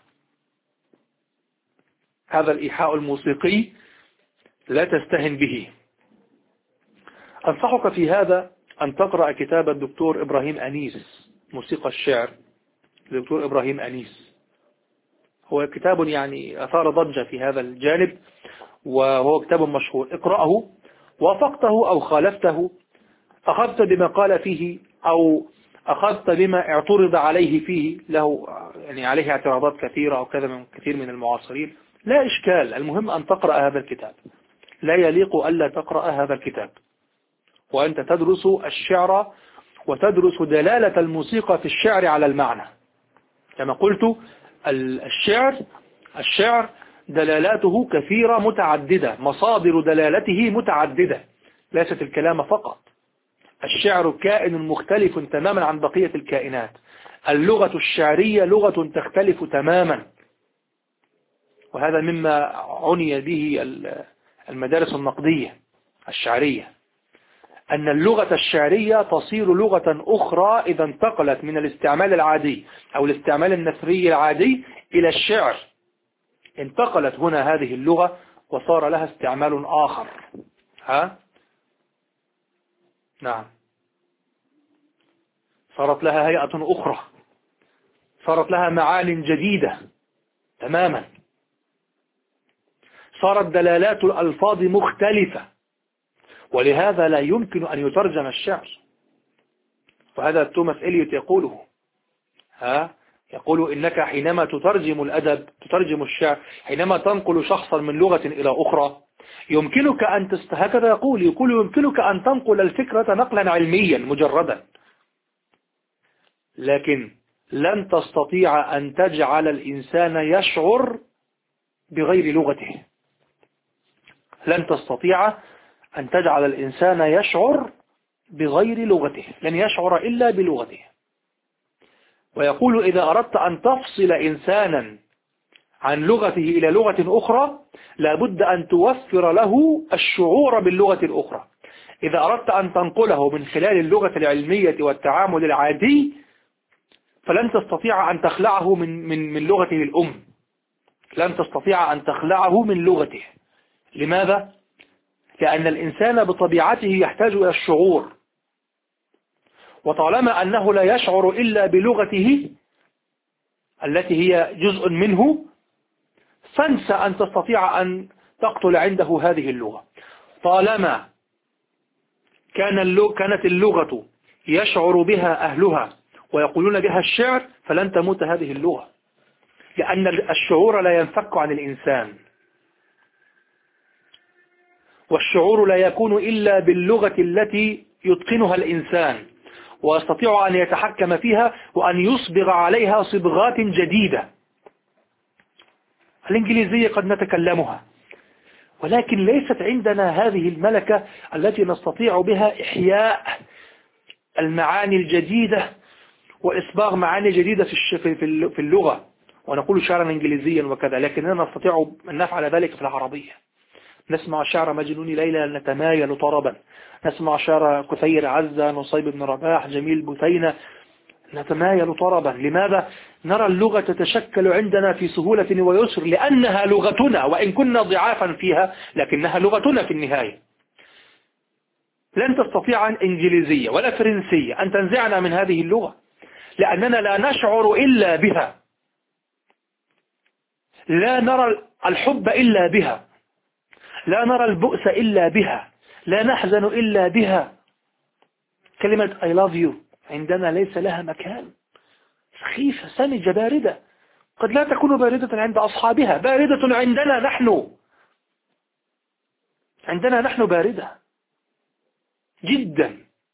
هذا الإيحاء الموسيقي لا تستهن به. أنصحك في هذا أن تقرأ كتاب الدكتور إبراهيم أنيس، موسيقى الشعر، الدكتور إبراهيم أنيس. هو كتاب يعني أثار ضجة في هذا الجانب، وهو كتاب مشهور، اقرأه، وافقته أو خالفته، أخذت بما قال فيه أو أخذت بما اعترض عليه فيه، له يعني عليه اعتراضات كثيرة أو كذا من كثير من المعاصرين، لا إشكال، المهم أن تقرأ هذا الكتاب. لا يليق ألا تقرأ هذا الكتاب وأنت تدرس الشعر وتدرس دلالة الموسيقى في الشعر على المعنى. كما قلت، الشعر الشعر دلالاته كثيرة متعددة، مصادر دلالته متعددة، ليست الكلام فقط. الشعر كائن مختلف تماما عن بقية الكائنات، اللغة الشعرية لغة تختلف تماما، وهذا مما عني به المدارس النقدية الشعرية، أن اللغة الشعرية تصير لغة أخرى إذا انتقلت من الاستعمال العادي أو الاستعمال النثري العادي إلى الشعر. انتقلت هنا هذه اللغة وصار لها استعمال آخر. ها؟ نعم، صارت لها هيئة أخرى، صارت لها معان جديدة تماما، صارت دلالات الألفاظ مختلفة، ولهذا لا يمكن أن يترجم الشعر. وهذا توماس إليوت يقوله، ها يقول إنك حينما تترجم الأدب، تترجم الشعر، حينما تنقل شخصا من لغة إلى أخرى يمكنك أن تست... هكذا يقول يقول يمكنك أن تنقل الفكرة نقلا علميا مجردا، لكن لن تستطيع أن تجعل الإنسان يشعر بغير لغته. لن تستطيع أن تجعل الإنسان يشعر بغير لغته، لن يشعر إلا بلغته. ويقول إذا أردت أن تفصل إنسانا عن لغته إلى لغة أخرى لابد أن توفر له الشعور باللغة الأخرى. إذا أردت أن تنقله من خلال اللغة العلمية والتعامل العادي فلن تستطيع أن تخلعه من, من, من لغته الأم، لن تستطيع أن تخلعه من لغته. لماذا؟ لأن الإنسان بطبيعته يحتاج إلى الشعور، وطالما أنه لا يشعر إلا بلغته التي هي جزء منه فانسى أن تستطيع أن تقتل عنده هذه اللغة. طالما كان اللغة كانت اللغة يشعر بها أهلها ويقولون بها الشعر فلن تموت هذه اللغة، لأن الشعور لا ينفك عن الإنسان، والشعور لا يكون إلا باللغة التي يتقنها الإنسان ويستطيع أن يتحكم فيها وأن يصبغ عليها صبغات جديدة. الإنجليزية قد نتكلمها، ولكن ليست عندنا هذه الملكة التي نستطيع بها إحياء المعاني الجديدة وإصباغ معاني جديدة في اللغة، ونقول شعرا إنجليزيا وكذا، لكننا نستطيع أن نفعل ذلك في العربية. نسمع شعر مجنون ليلى نتمايل طربا، نسمع شعر كثير عزة، نصيب بن رباح، جميل بثينة، نتمايل طربا. لماذا؟ نرى اللغة تتشكل عندنا في سهولة ويسر لأنها لغتنا، وإن كنا ضعافا فيها لكنها لغتنا في النهاية. لن تستطيع إنجليزية ولا فرنسية أن تنزعنا من هذه اللغة، لأننا لا نشعر إلا بها، لا نرى الحب إلا بها، لا نرى البؤس إلا بها، لا نحزن إلا بها. كلمة I love you عندنا ليس لها مكان، سخيفة سمجة باردة، قد لا تكون باردة عند أصحابها، باردة عندنا نحن، عندنا نحن باردة جدا.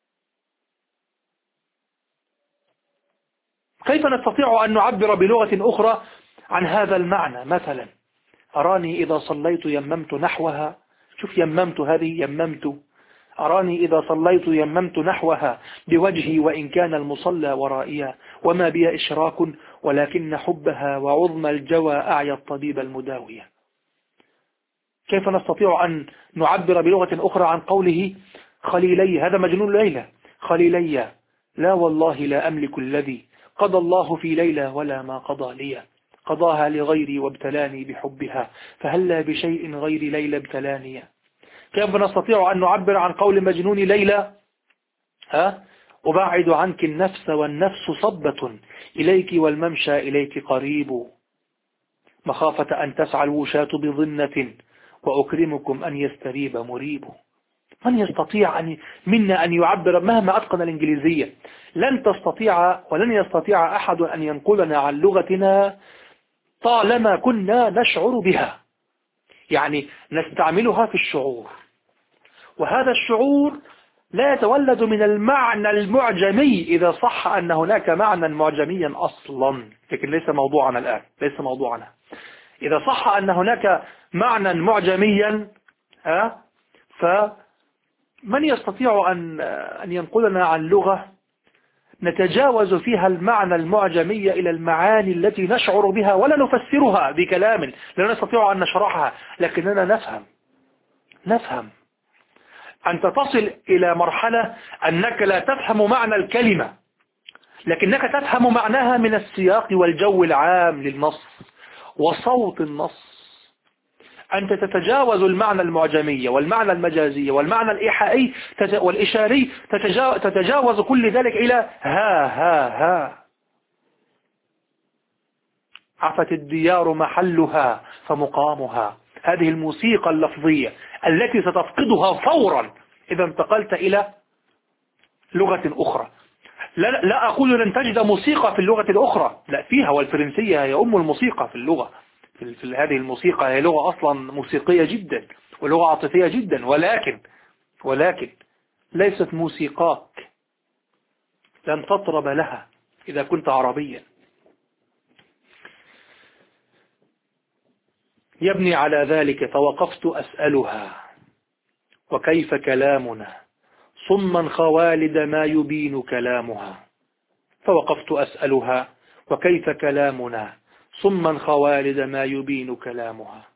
كيف نستطيع أن نعبر بلغة أخرى عن هذا المعنى؟ مثلا أراني إذا صليت يممت نحوها، شوف يممت هذه يممت، أراني إذا صليت يممت نحوها بوجهي وإن كان المصلى ورائيا وما بي إشراك ولكن حبها وعظم الجوى أعيا الطبيب المداوية. كيف نستطيع أن نعبر بلغة أخرى عن قوله خليلي، هذا مجنون ليلى، خليلي لا والله لا أملك الذي قضى الله في ليلى ولا ما قضى لي، قضاها لغيري وابتلاني بحبها فهلا بشيء غير ليلى ابتلاني. كيف نستطيع أن نعبر عن قول مجنون ليلى؟ ها أبعد عنك النفس والنفس صبة إليك والممشى إليك قريب، مخافة أن تسعى الوشاة بظنة وأكرمكم أن يستريب مريب. من يستطيع أن منا أن يعبر مهما أتقن الإنجليزية؟ لن تستطيع ولن يستطيع أحد أن ينقلنا عن لغتنا طالما كنا نشعر بها، يعني نستعملها في الشعور، وهذا الشعور لا يتولد من المعنى المعجمي إذا صح أن هناك معنى معجميا أصلا، لكن ليس موضوعنا الآن، ليس موضوعنا. إذا صح أن هناك معنى معجميا ها فمن يستطيع أن أن ينقلنا عن لغة نتجاوز فيها المعنى المعجمي إلى المعاني التي نشعر بها ولا نفسرها بكلام، لا نستطيع أن نشرحها لكننا نفهم نفهم أنت تصل إلى مرحلة أنك لا تفهم معنى الكلمة لكنك تفهم معناها من السياق والجو العام للنص وصوت النص. أنت تتجاوز المعنى المعجمي والمعنى المجازي والمعنى الإيحائي والإشاري، تتجاوز كل ذلك إلى ها ها ها عفت الديار محلها فمقامها. هذه الموسيقى اللفظية التي ستفقدها فورا إذا انتقلت إلى لغة أخرى. لا, لا أقول لن تجد موسيقى في اللغة الأخرى، لا فيها، والفرنسية هي أم الموسيقى في اللغة، في, في هذه الموسيقى هي لغة أصلا موسيقية جدا ولغة عاطفية جدا، ولكن ولكن ليست موسيقاك، لن تطرب لها إذا كنت عربيا. يبني على ذلك فوقفت أسألها وكيف كلامنا صما خوالد ما يبين كلامها. فوقفت أسألها وكيف كلامنا صما خوالد ما يبين كلامها.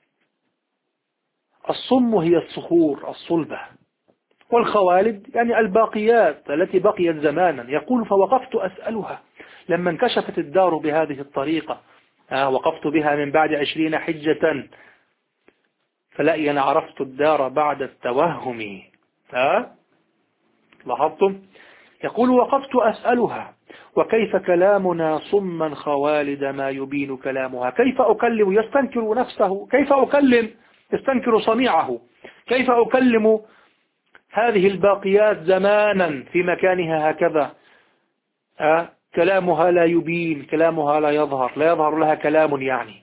الصم هي الصخور الصلبة، والخوالد يعني الباقيات التي بقيت زمانا. يقول فوقفت أسألها لما انكشفت الدار بهذه الطريقة، آه وقفت بها من بعد عشرين حجة فلأين عرفت الدار بعد التوهم. آه لاحظتم؟ يقول وقفت أسألها وكيف كلامنا صما خوالد ما يبين كلامها. كيف أكلم؟ يستنكر نفسه. كيف أكلم؟ يستنكر صنيعه. كيف أكلم هذه الباقيات زمانا في مكانها هكذا؟ أه؟ كلامها لا يبين، كلامها لا يظهر، لا يظهر لها كلام يعني.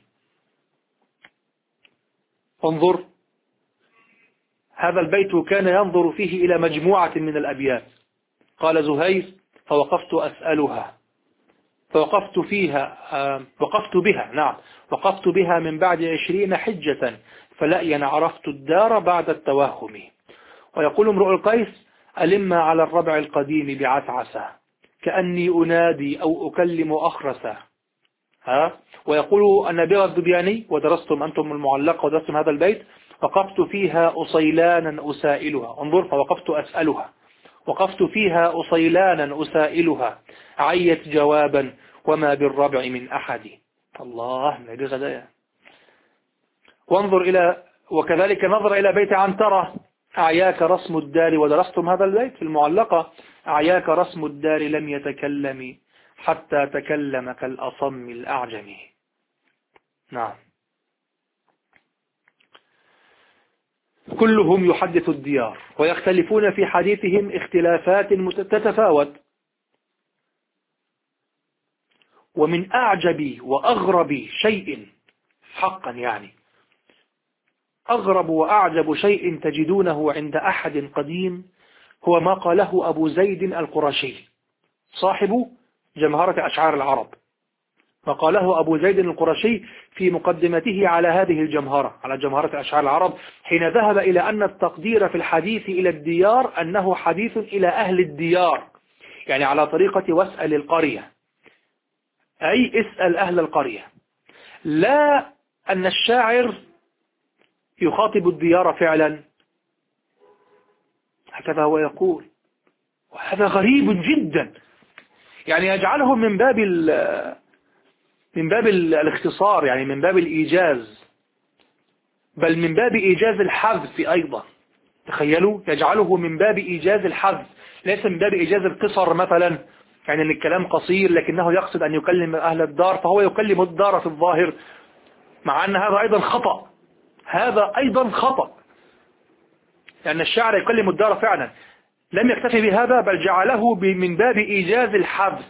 انظر، هذا البيت كان ينظر فيه إلى مجموعة من الأبيات. قال زهير فوقفت أسألها فوقفت فيها آه وقفت بها نعم وقفت بها من بعد عشرين حجة فلأين عرفت الدار بعد التوهم. ويقول امرؤ القيس ألم على الربع القديم بعسعسة كأني أنادي أو أكلم أخرسة. ها ويقول النبيغ الدبياني، ودرستم أنتم المعلقة ودرستم هذا البيت، وقفت فيها أصيلانا أسائلها. انظر، فوقفت أسألها وقفت فيها أصيلانا أسائلها عيت جوابا وما بالربع من أحد. الله النبيغ ده. وانظر إلى وكذلك نظر إلى بيت عنترة أعياك رسم الدار، ودرستم هذا البيت في المعلقة، أعياك رسم الدار لم يتكلم حتى تكلم كالأصم الأعجم. نعم، كلهم يحدث الديار ويختلفون في حديثهم اختلافات تتفاوت. ومن أعجب وأغرب شيء حقا، يعني أغرب وأعجب شيء تجدونه عند أحد قديم هو ما قاله أبو زيد القرشي صاحب جمهرة أشعار العرب. ما قاله أبو زيد القرشي في مقدمته على هذه الجمهرة، على جمهرة أشعار العرب، حين ذهب إلى أن التقدير في الحديث إلى الديار أنه حديث إلى أهل الديار، يعني على طريقة واسأل القرية، أي اسأل أهل القرية، لا أن الشاعر يخاطب الديار فعلا. هكذا هو يقول، وهذا غريب جدا، يعني يجعله من باب من باب الاختصار، يعني من باب الإيجاز، بل من باب إيجاز الحذف أيضا. تخيلوا، يجعله من باب إيجاز الحذف، ليس من باب إيجاز القصر مثلا، يعني أن الكلام قصير لكنه يقصد أن يكلم أهل الدار فهو يكلم الدار في الظاهر، مع أن هذا أيضا خطأ، هذا أيضا خطأ، لأن الشاعر يكلم الدار فعلا. لم يكتفي بهذا بل جعله من باب إيجاز الحذف،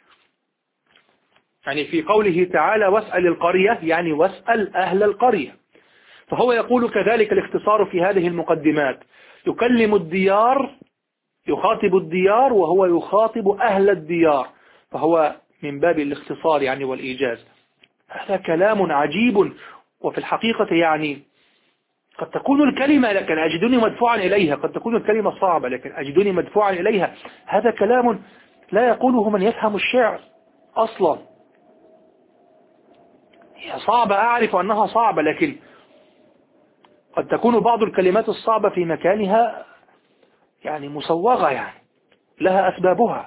يعني في قوله تعالى واسأل القرية، يعني واسأل أهل القرية. فهو يقول كذلك الاختصار في هذه المقدمات، يكلم الديار، يخاطب الديار وهو يخاطب أهل الديار، فهو من باب الاختصار يعني والإيجاز. هذا كلام عجيب، وفي الحقيقة يعني قد تكون الكلمة لكن أجدني مدفوعا إليها، قد تكون الكلمة صعبة لكن أجدني مدفوعا إليها. هذا كلام لا يقوله من يفهم الشعر أصلا. هي صعبة، أعرف أنها صعبة، لكن قد تكون بعض الكلمات الصعبة في مكانها يعني مسوغة، يعني لها أسبابها.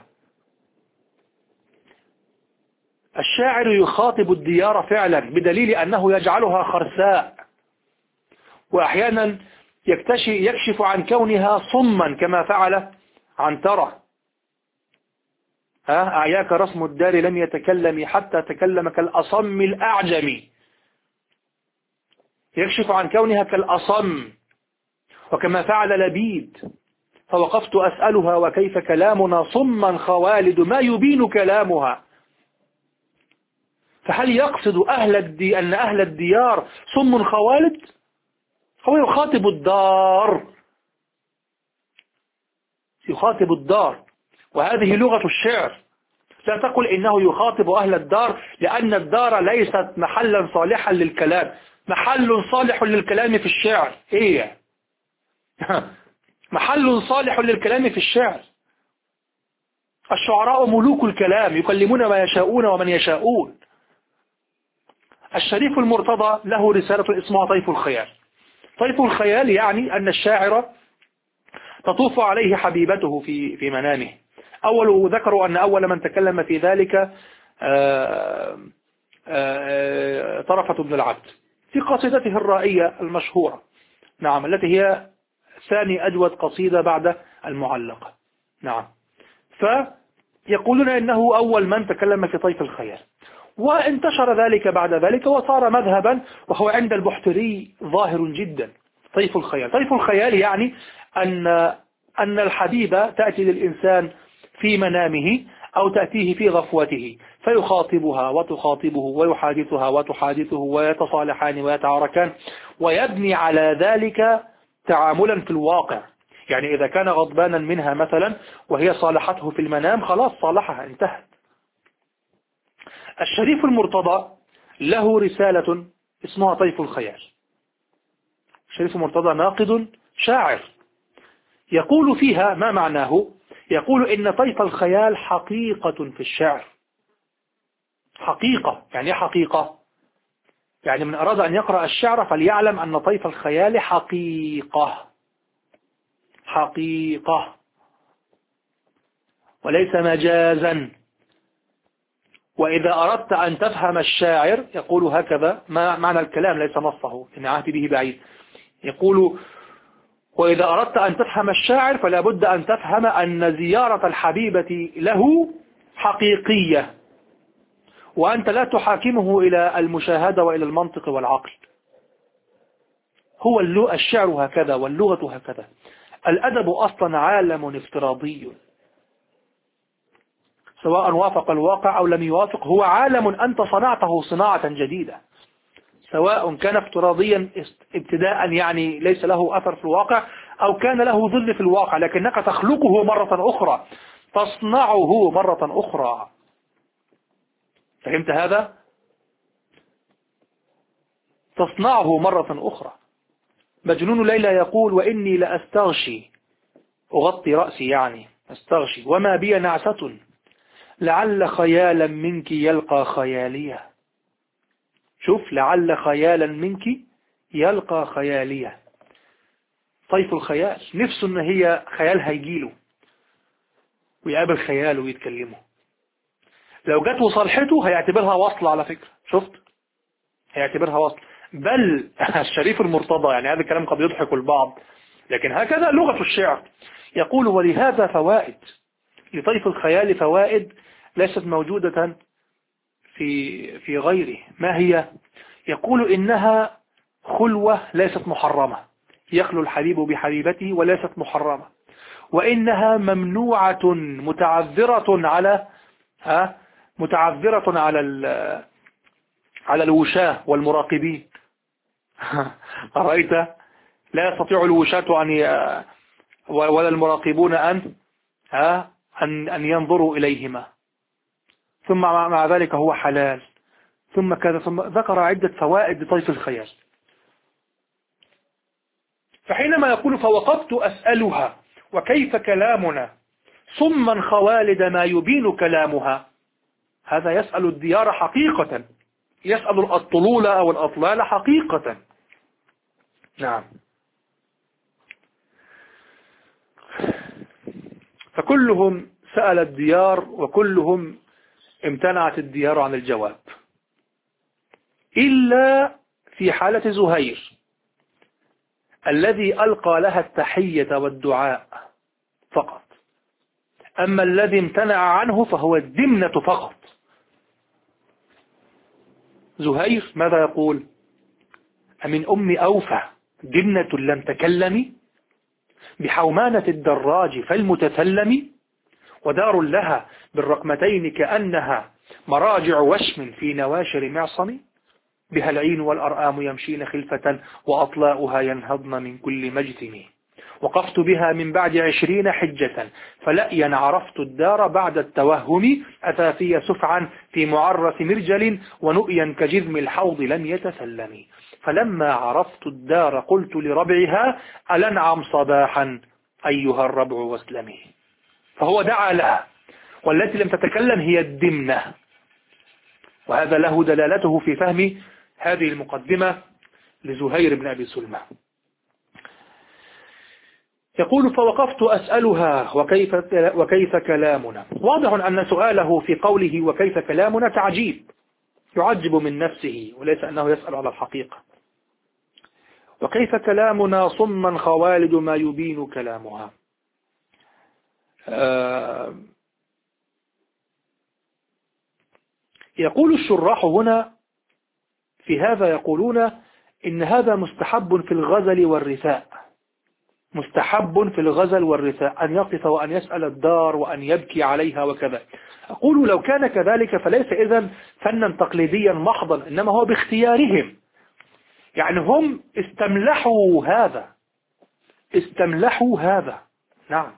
الشاعر يخاطب الديار فعلا بدليل أنه يجعلها خرساء، وأحيانا يكشف عن كونها صما كما فعل عنترة. ها أعياك رسم الدار لم يتكلم حتى تكلم كالأصم الأعجمي، يكشف عن كونها كالأصم. وكما فعل لبيد فوقفت أسألها وكيف كلامنا صما خوالد ما يبين كلامها. فهل يقصد أهل الدي أن أهل الديار صم خوالد؟ هو يخاطب الدار، يخاطب الدار، وهذه لغة الشعر. لا تقل إنه يخاطب أهل الدار، لأن الدار ليست محلا صالحا للكلام. محل صالح للكلام في الشعر إيه؟ محل صالح للكلام في الشعر. الشعراء ملوك الكلام، يكلمون ما يشاءون ومن يشاءون. الشريف المرتضى له رسالة اسمها طيف الخيال. طيف الخيال يعني أن الشاعر تطوف عليه حبيبته في في منامه. أول ذكروا أن أول من تكلم في ذلك آآ آآ طرفة بن العبد في قصيدته الرائية المشهورة، نعم، التي هي ثاني أجود قصيدة بعد المعلقة، نعم. فيقولون إنه أول من تكلم في طيف الخيال، وانتشر ذلك بعد ذلك وصار مذهبا، وهو عند البحتري ظاهر جدا. طيف الخيال، طيف الخيال يعني أن أن الحبيبة تأتي للإنسان في منامه أو تأتيه في غفوته، فيخاطبها وتخاطبه ويحادثها وتحادثه ويتصالحان ويتعاركان، ويبني على ذلك تعاملا في الواقع. يعني إذا كان غضبانا منها مثلا وهي صالحته في المنام، خلاص صالحها، انتهت. الشريف المرتضى له رسالة اسمها طيف الخيال. الشريف المرتضى ناقد شاعر، يقول فيها ما معناه؟ يقول إن طيف الخيال حقيقة في الشعر. حقيقة يعني حقيقة، يعني من أراد أن يقرأ الشعر فليعلم أن طيف الخيال حقيقة، حقيقة وليس مجازا. وإذا أردت أن تفهم الشاعر يقول هكذا، ما معنى الكلام ليس نصه إن عهد به بعيد، يقول: وإذا أردت أن تفهم الشاعر فلا بد أن تفهم أن زيارة الحبيبة له حقيقية، وأنت لا تحاكمه إلى المشاهدة وإلى المنطق والعقل. هو الشعر هكذا واللغة هكذا. الأدب أصلا عالم افتراضي، سواء وافق الواقع أو لم يوافق، هو عالم أنت صنعته صناعة جديدة، سواء كان افتراضيا ابتداء يعني ليس له أثر في الواقع، أو كان له ظل في الواقع لكنك تخلقه مرة أخرى، تصنعه مرة أخرى. فهمت هذا؟ تصنعه مرة أخرى. مجنون ليلى يقول: وإني لأستغشي، أغطي رأسي يعني أستغشي، وما بي نعسة لعل خيالا منك يلقى خيالية. شوف، لعل خيالا منك يلقى خيالية. طيف الخيال نفسه ان هي خيال هيجيله ويقابل خياله ويتكلمه. لو جت وصالحته هيعتبرها وصل، على فكرة، شفت، هيعتبرها وصل. بل الشريف المرتضى، يعني هذا الكلام قد يضحك البعض لكن هكذا لغة الشعر، يقول: ولهذا فوائد لطيف الخيال، فوائد ليست موجودة في في غيره. ما هي؟ يقول: إنها خلوة ليست محرمة، يخلو الحبيب بحبيبته وليست محرمة، وإنها ممنوعة متعذرة على ها متعذرة على على الوشاة والمراقبين. أرأيت؟ لا يستطيع الوشاة أن ولا المراقبون أن ها أن أن ينظروا إليهما، ثم مع ذلك هو حلال، ثم كذا، ثم ذكر عدة فوائد لطيف الخيال. فحينما يقول: فوقفت أسألها وكيف كلامنا صما خوالد ما يبين كلامها، هذا يسأل الديار حقيقة، يسأل الطلول أو الأطلال حقيقة. نعم. فكلهم سأل الديار وكلهم امتنعت الديار عن الجواب، إلا في حالة زهير الذي ألقى لها التحية والدعاء فقط. أما الذي امتنع عنه فهو الدمنة فقط. زهير ماذا يقول؟ أمن أم أوفى دمنة لم تكلمي، بحومانة الدراج فالمتثلم، ودار لها بالرقمتين كأنها مراجع وشم في نواشر معصم، بها العين والأرآم يمشين خلفة وأطلاؤها ينهضن من كل مجثم، وقفت بها من بعد عشرين حجة فلأيا عرفت الدار بعد التوهم، أثافي سفعا في معرف مرجل ونؤيا كجذم الحوض لم يتسلم، فلما عرفت الدار قلت لربعها ألنعم صباحا أيها الربع واسلمي. فهو دعا لها، والتي لم تتكلم هي الدمنة، وهذا له دلالته في فهم هذه المقدمة لزهير بن أبي سلمى. يقول فوقفت أسألها وكيف, وكيف كلامنا. واضح أن سؤاله في قوله وكيف كلامنا تعجيب، يعجب من نفسه وليس أنه يسأل على الحقيقة. وكيف كلامنا صما خوالد ما يبين كلامها. آه يقول الشراح هنا في هذا، يقولون إن هذا مستحب في الغزل والرثاء، مستحب في الغزل والرثاء أن يقف وأن يسأل الدار وأن يبكي عليها وكذا. أقول لو كان كذلك فليس إذن فنا تقليديا محضا، إنما هو باختيارهم، يعني هم استملحوا هذا، استملحوا هذا. نعم.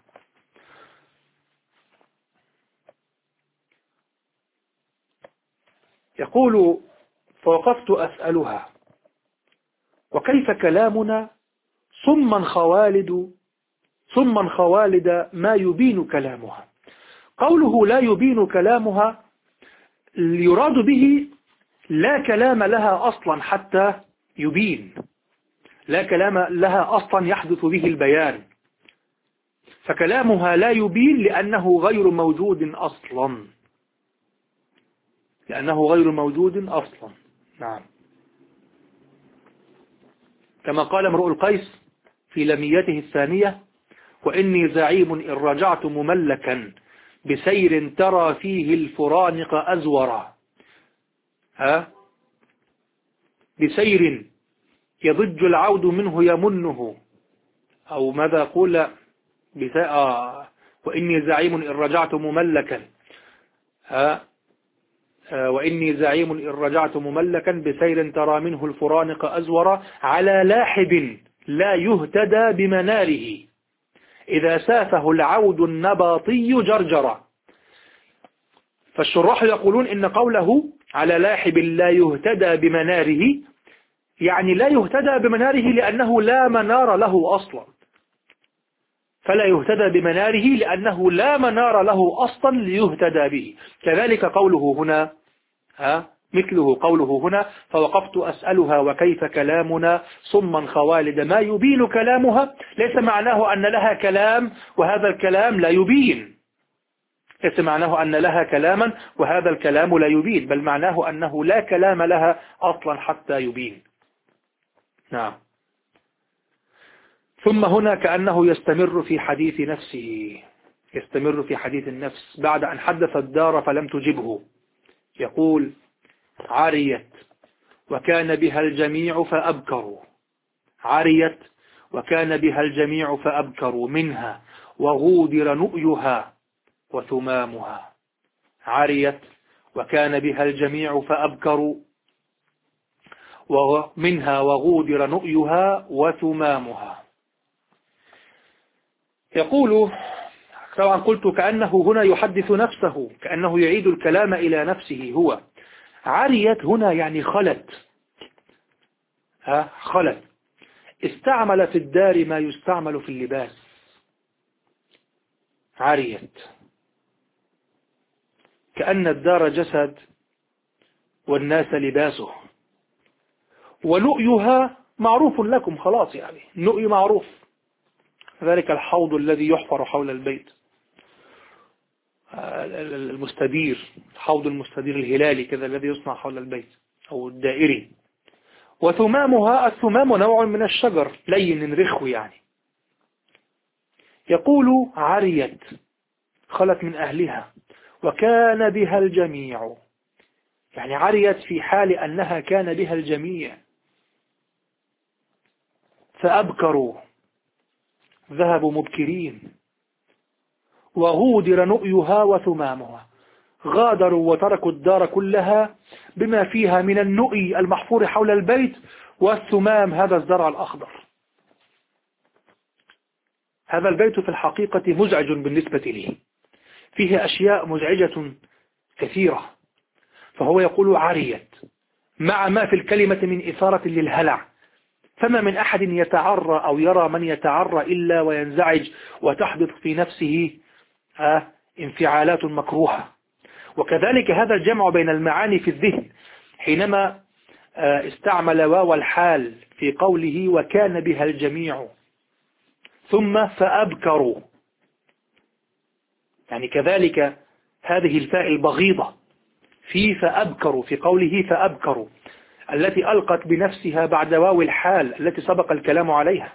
يقول فوقفت أسألها وكيف كلامنا صما خوالد صما خوالد ما يبين كلامها. قوله لا يبين كلامها يراد به لا كلام لها أصلا حتى يبين، لا كلام لها أصلا يحدث به البيان، فكلامها لا يبين لأنه غير موجود أصلا، لأنه غير موجود أصلا. نعم. كما قال امرؤ القيس في لميته الثانية وإني زعيم إن رجعت مملكا بسير ترى فيه الفرانق أزورا، ها بسير يضج العود منه يمنه، أو ماذا قول وإني زعيم إن رجعت مملكا، ها وإني زعيم إن رجعت مملكا بسير ترى منه الفرانق أزورا، على لاحب لا يهتدى بمناره إذا سافه العود النباطي جرجرا. فالشراح يقولون إن قوله على لاحب لا يهتدى بمناره يعني لا يهتدى بمناره لأنه لا منار له أصلا، فلا يهتدى بمناره لأنه لا منار له أصلا ليهتدى به. كذلك قوله هنا ها مثله قوله هنا فوقفت أسألها وكيف كلامنا صما خوالد ما يبين كلامها، ليس معناه أن لها كلام وهذا الكلام لا يبين، ليس معناه أن لها كلاما وهذا الكلام لا يبين، بل معناه أنه لا كلام لها أصلا حتى يبين. نعم. ثم هنا كأنه يستمر في حديث نفسه، يستمر في حديث النفس بعد أن حدث الدار فلم تجبه. يقول عريت وكان بها الجميع فأبكروا، عريت وكان بها الجميع فأبكروا منها وغودر نؤيها وثمامها، عريت وكان بها الجميع فأبكروا ومنها وغودر نؤيها وثمامها. يقول طبعا قلت كأنه هنا يحدث نفسه، كأنه يعيد الكلام إلى نفسه هو. عريت هنا يعني خلت، ها خلت، استعمل في الدار ما يستعمل في اللباس. عريت كأن الدار جسد والناس لباسه، ونؤيها معروف لكم خلاص، يعني نؤي معروف، ذلك الحوض الذي يحفر حول البيت المستدير، حوض المستدير الهلالي كذا الذي يصنع حول البيت أو الدائري. وثمامها، الثمام نوع من الشجر لين رخو يعني. يقول عريت خلت من أهلها وكان بها الجميع، يعني عريت في حال أنها كان بها الجميع، فأبكروا ذهبوا مبكرين. وغودر نؤيها وثمامها، غادروا وتركوا الدار كلها بما فيها من النؤي المحفور حول البيت، والثمام هذا الزرع الأخضر. هذا البيت في الحقيقة مزعج بالنسبة لي، فيه أشياء مزعجة كثيرة. فهو يقول عريت مع ما في الكلمة من إثارة للهلع، فما من أحد يتعرى أو يرى من يتعرى إلا وينزعج وتحدث في نفسه انفعالات مكروهة. وكذلك هذا الجمع بين المعاني في الذهن حينما استعمل واو الحال في قوله وكان بها الجميع ثم فأبكروا، يعني كذلك هذه الفاء البغيضة في فأبكروا، في قوله فأبكروا التي ألقت بنفسها بعد واو الحال التي سبق الكلام عليها.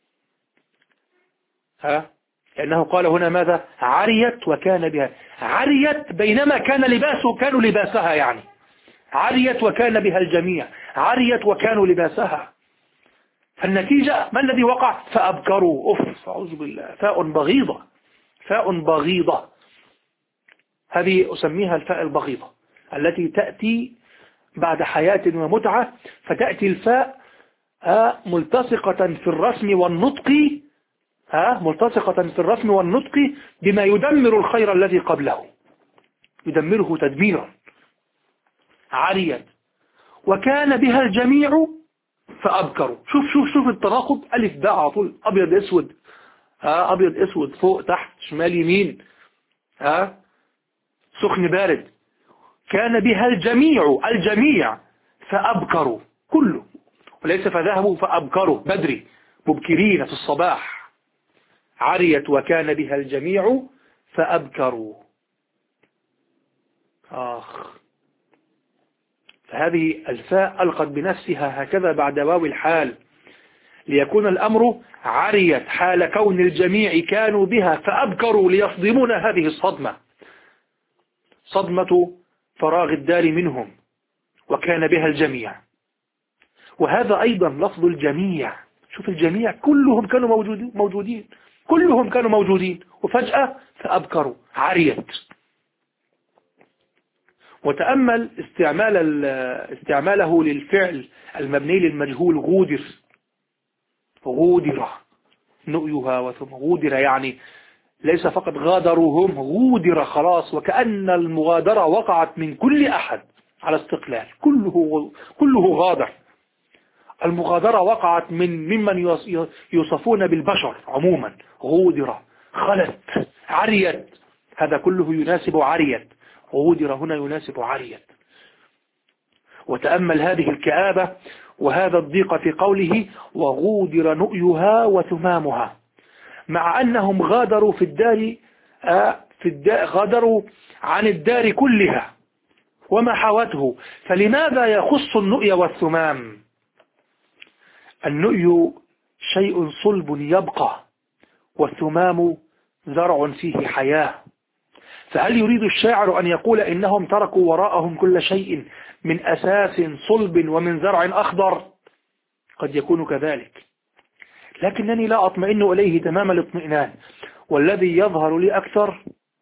ها لأنه قال هنا ماذا؟ عريت وكان بها، عريت بينما كان لباسه كانوا لباسها، يعني عريت وكان بها الجميع، عريت وكانوا لباسها. فالنتيجة ما الذي وقع؟ فأبكروا. أوف أعوذ بالله، فاء بغيضة، فاء بغيضة. هذه أسميها الفاء البغيضة التي تأتي بعد حياة ومتعة، فتأتي الفاء ملتصقة في الرسم والنطق، ملتصقة في الرسم والنطق بما يدمر الخير الذي قبله، يدمره تدميرا. عريت وكان بها الجميع فأبكروا. شوف شوف شوف التناقض، ألف باء على طول، أبيض أسود، ها أبيض أسود، فوق تحت شمال يمين، ها سخن بارد. كان بها الجميع، الجميع فأبكروا كله، وليس فذهبوا فأبكروا بدري مبكرين في الصباح. عريت وكان بها الجميع فأبكروا. آخ، فهذه الفاء ألقت بنفسها هكذا بعد واو الحال ليكون الأمر عريت حال كون الجميع كانوا بها فأبكروا، ليصدمون هذه الصدمة، صدمة فراغ الدار منهم. وكان بها الجميع، وهذا أيضا لفظ الجميع. شوف الجميع كلهم كانوا موجودين موجودين كلهم كانوا موجودين، وفجأة فأبكروا عريت. وتأمل استعمال استعماله للفعل المبني للمجهول غودر، غودر نؤيها وثم غودر، يعني ليس فقط غادروا هم، غودر خلاص، وكأن المغادرة وقعت من كل أحد على استقلال، كله كله غادر. المغادرة وقعت من ممن يوصفون بالبشر عموما، غودر، خلت، عريت، هذا كله يناسب عريت، غودر هنا يناسب عريت. وتأمل هذه الكآبة وهذا الضيق في قوله وغودر نؤيها وثمامها، مع أنهم غادروا في الدار في الدار غادروا عن الدار كلها وما حوته، فلماذا يخص النؤي والثمام؟ النؤي شيء صلب يبقى، والثمام زرع فيه حياة. فهل يريد الشاعر أن يقول إنهم تركوا وراءهم كل شيء من أساس صلب ومن زرع أخضر؟ قد يكون كذلك، لكنني لا أطمئن إليه تمام الاطمئنان. والذي يظهر لي أكثر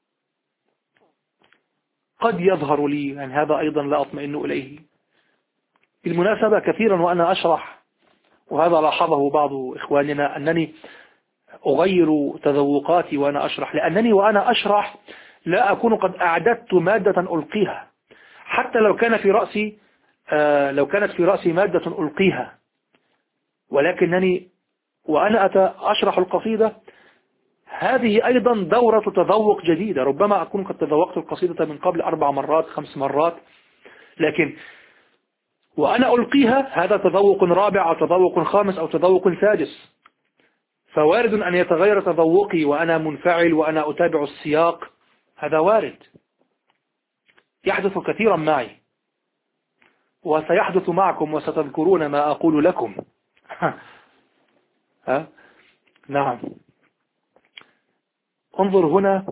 قد يظهر لي، يعني هذا أيضا لا أطمئن إليه. بالمناسبة كثيرا وأنا أشرح، وهذا لاحظه بعض إخواننا، أنني أغير تذوقاتي وأنا أشرح، لأنني وأنا أشرح لا أكون قد أعددت مادة ألقيها، حتى لو كان في رأسي آه لو كانت في رأسي مادة ألقيها، ولكنني وأنا أشرح القصيدة هذه أيضا دورة تذوق جديدة. ربما أكون قد تذوقت القصيدة من قبل أربع مرات خمس مرات، لكن وأنا ألقيها هذا تذوق رابع أو تذوق خامس أو تذوق سادس. فوارد أن يتغير تذوقي وأنا منفعل وأنا أتابع السياق، هذا وارد، يحدث كثيرا معي، وسيحدث معكم وستذكرون ما أقول لكم. ها؟ نعم. انظر هنا،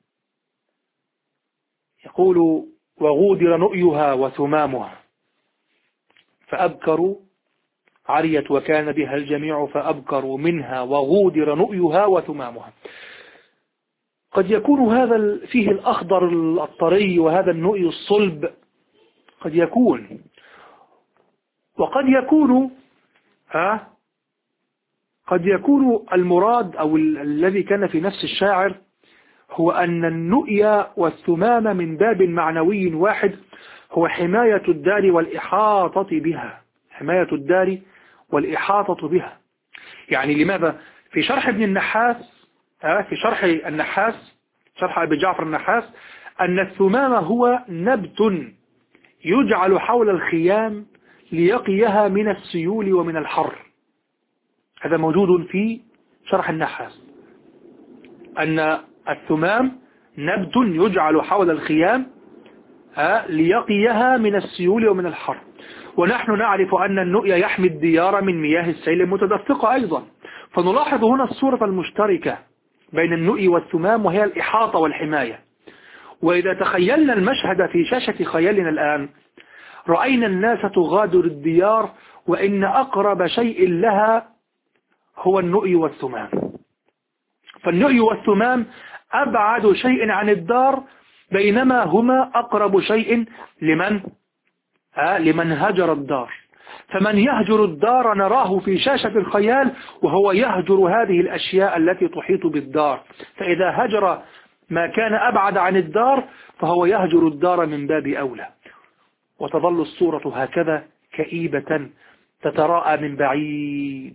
يقول وغودر نؤيها وثمامها فأبكروا عريت وكان بها الجميع فأبكروا منها وغودر نؤيها وثمامها. قد يكون هذا فيه الأخضر الطري وهذا النؤي الصلب، قد يكون، وقد يكون ها قد يكون المراد أو الذي كان في نفس الشاعر هو أن النؤي والثمام من باب معنوي واحد هو حماية الدار والإحاطة بها، حماية الدار والإحاطة بها. يعني لماذا؟ في شرح ابن النحاس في شرح النحاس شرح أبي جعفر النحاس أن الثمام هو نبت يجعل حول الخيام ليقيها من السيول ومن الحر. هذا موجود في شرح النحاس، أن الثمام نبت يجعل حول الخيام ليقيها من السيول ومن الحر. ونحن نعرف أن النؤي يحمي الديار من مياه السيل المتدفقة أيضا. فنلاحظ هنا الصورة المشتركة بين النؤي والثمام وهي الإحاطة والحماية. وإذا تخيلنا المشهد في شاشة خيالنا الآن رأينا الناس تغادر الديار وإن أقرب شيء لها هو النؤي والثمام. فالنؤي والثمام أبعد شيء عن الدار بينما هما أقرب شيء لمن آه لمن هجر الدار. فمن يهجر الدار نراه في شاشة الخيال وهو يهجر هذه الأشياء التي تحيط بالدار. فإذا هجر ما كان أبعد عن الدار فهو يهجر الدار من باب أولى. وتظل الصورة هكذا كئيبة تتراءى من بعيد،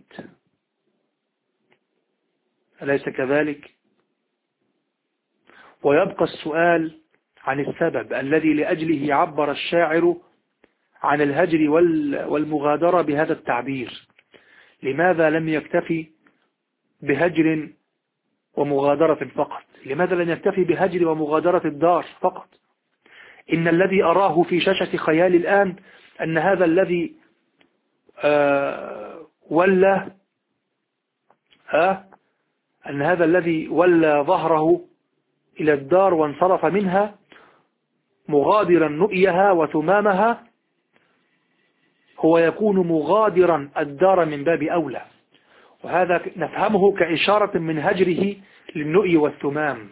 أليس كذلك؟ ويبقى السؤال عن السبب الذي لأجله عبر الشاعر عن الهجر والمغادرة بهذا التعبير. لماذا لم يكتفي بهجر ومغادرة فقط؟ لماذا لم يكتفي بهجر ومغادرة الدار فقط؟ إن الذي أراه في شاشة خيالي الآن أن هذا الذي آه ولى آه أن هذا الذي ولى ظهره إلى الدار وانصرف منها مغادرا نؤيها وثمامها هو يكون مغادرا الدار من باب أولى. وهذا نفهمه كإشارة من هجره للنؤي والثمام،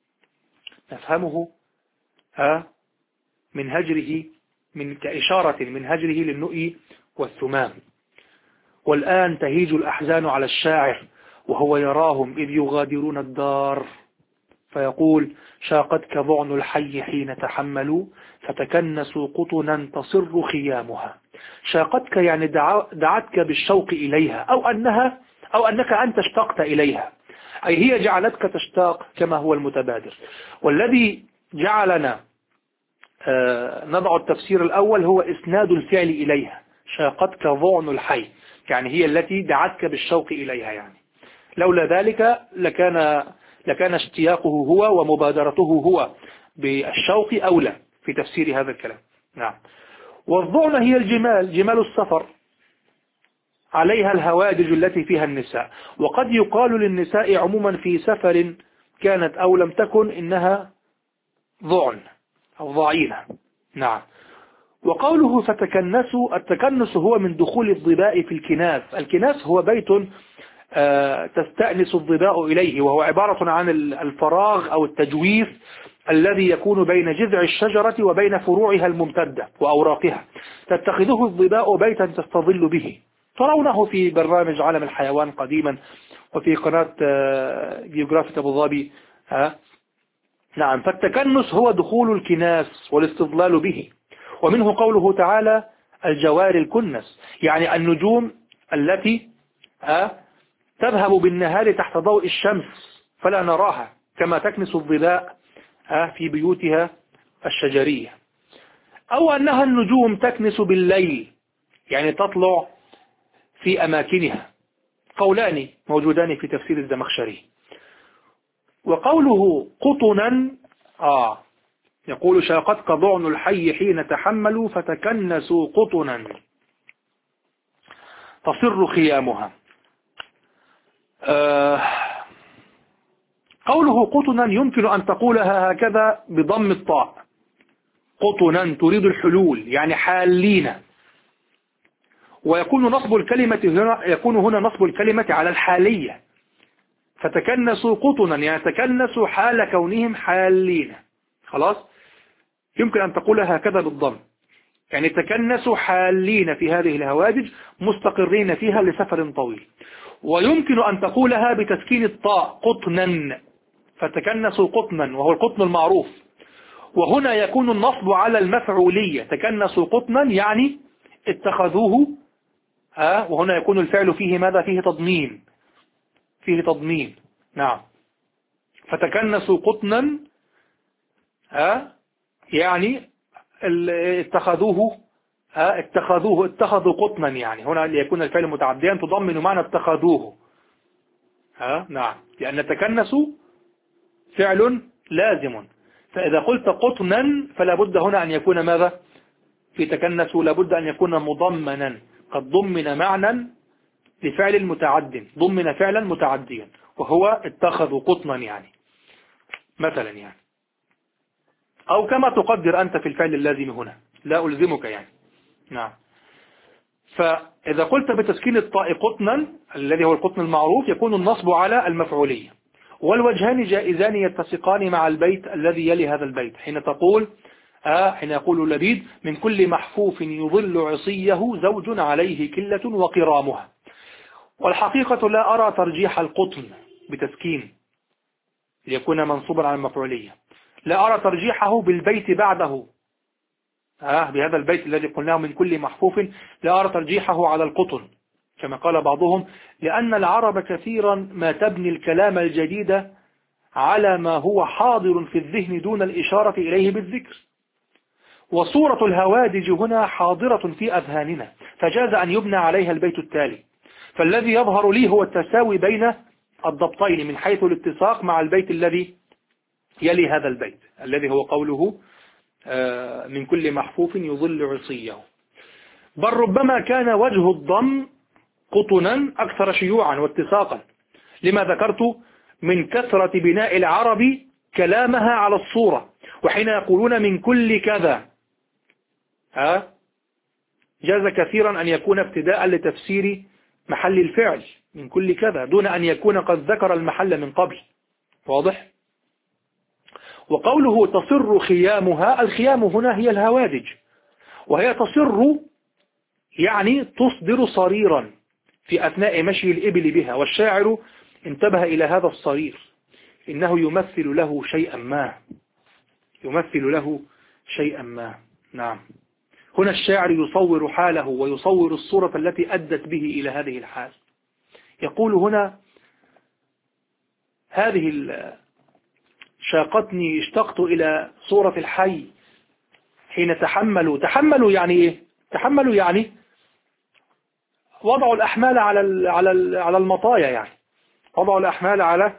نفهمه ها من هجره من كإشارة من هجره للنؤي والثمام. والآن تهيج الأحزان على الشاعر وهو يراهم إذ يغادرون الدار فيقول: شاقتك ضعن الحي حين تحملوا فتكنسوا قطنا تصر خيامها. شاقتك يعني دعتك بالشوق إليها أو أنها أو أنك أنت اشتقت إليها، أي هي جعلتك تشتاق كما هو المتبادر. والذي جعلنا آه نضع التفسير الأول هو إسناد الفعل إليها. شاقتك ضعن الحي يعني هي التي دعتك بالشوق إليها، يعني لولا ذلك لكان لكان اشتياقه هو ومبادرته هو بالشوق أولى في تفسير هذا الكلام. نعم. والضعن هي الجمال، جمال السفر، عليها الهوادج التي فيها النساء. وقد يقال للنساء عموما في سفر كانت أو لم تكن إنها ضعن أو ضعينة. نعم. وقوله فتكنسوا، التكنس هو من دخول الظباء في الكناس. الكناس هو بيت تستأنس الظباء إليه، وهو عبارة عن الفراغ أو التجويف الذي يكون بين جذع الشجرة وبين فروعها الممتدة وأوراقها. تتخذه الظباء بيتا تستظل به. ترونه في برنامج عالم الحيوان قديما وفي قناة جيوغرافية أبو ظبي. نعم. فالتكنس هو دخول الكناس والاستظلال به. ومنه قوله تعالى: الجوار الكنس، يعني النجوم التي تذهب بالنهار تحت ضوء الشمس فلا نراها كما تكنس الظلاء في بيوتها الشجرية. أو أنها النجوم تكنس بالليل يعني تطلع في أماكنها. قولان موجودان في تفسير الزمخشري. وقوله قطنا آه يقول: شاقتك ضعن الحي حين تحملوا فتكنسوا قطنا تصر خيامها. آه قوله قطنا يمكن أن تقولها هكذا بضم الطاء، قطنا تريد الحلول يعني حالين. ويكون نصب الكلمة هنا يكون هنا نصب الكلمة على الحالية. فتكنسوا قطنا يعني تكنسوا حال كونهم حالين. خلاص، يمكن أن تقولها هكذا بالضم، يعني تكنسوا حالين في هذه الهوادج مستقرين فيها لسفر طويل. ويمكن أن تقولها بتسكين الطاء قطنا، فتكنسوا قطنا وهو القطن المعروف. وهنا يكون النصب على المفعولية، تكنسوا قطنا يعني اتخذوه، ها، وهنا يكون الفعل فيه ماذا؟ فيه تضمين، فيه تضمين. نعم، فتكنسوا قطنا، ها، يعني اتخذوه، ها، اتخذوه اتخذوا قطنا، يعني هنا ليكون الفعل متعديا تضمن معنى اتخذوه. ها، نعم، لأن تكنسوا فعل لازم، فإذا قلت قطنا فلا بد هنا أن يكون ماذا؟ في تكنسوا لابد أن يكون مضمنا، قد ضمن معنى لفعل متعد، ضمن فعلا متعديا وهو اتخذوا قطنا يعني مثلا، يعني أو كما تقدر أنت في الفعل اللازم هنا، لا ألزمك يعني. نعم، فإذا قلت بتسكين الطاء قطنا الذي هو القطن المعروف يكون النصب على المفعولية. والوجهان جائزان يتسقان مع البيت الذي يلي هذا البيت، حين تقول آه حين يقول لبيد من كل محفوف يظل عصيه زوج عليه كلة وقرامها. والحقيقة لا أرى ترجيح القطن بتسكين ليكون منصوبا على المفعولية، لا أرى ترجيحه بالبيت بعده، آه بهذا البيت الذي قلناه من كل محفوف، لا أرى ترجيحه على القطن كما قال بعضهم، لأن العرب كثيرا ما تبني الكلام الجديد على ما هو حاضر في الذهن دون الإشارة إليه بالذكر، وصورة الهوادج هنا حاضرة في أذهاننا، فجاز أن يبنى عليها البيت التالي. فالذي يظهر لي هو التساوي بين الضبطين من حيث الاتساق مع البيت الذي يلي هذا البيت الذي هو قوله من كل محفوف يظل عصيه. بل ربما كان وجه الضم قطنا أكثر شيوعا واتساقا، لما ذكرت من كثرة بناء العرب كلامها على الصورة، وحين يقولون من كل كذا ها جاز كثيرا أن يكون ابتداء لتفسير محل الفعل من كل كذا دون أن يكون قد ذكر المحل من قبل. واضح؟ وقوله تصر خيامها، الخيام هنا هي الهوادج، وهي تصر يعني تصدر صريرا في أثناء مشي الإبل بها، والشاعر انتبه إلى هذا الصرير إنه يمثل له شيئا ما، يمثل له شيئا ما. نعم، هنا الشاعر يصور حاله ويصور الصورة التي أدت به إلى هذه الحال. يقول هنا هذه شاقتني اشتقت إلى صورة الحي حين تحملوا. تحملوا يعني إيه؟ تحملوا يعني وضعوا الأحمال على على على المطايا، يعني وضعوا الأحمال على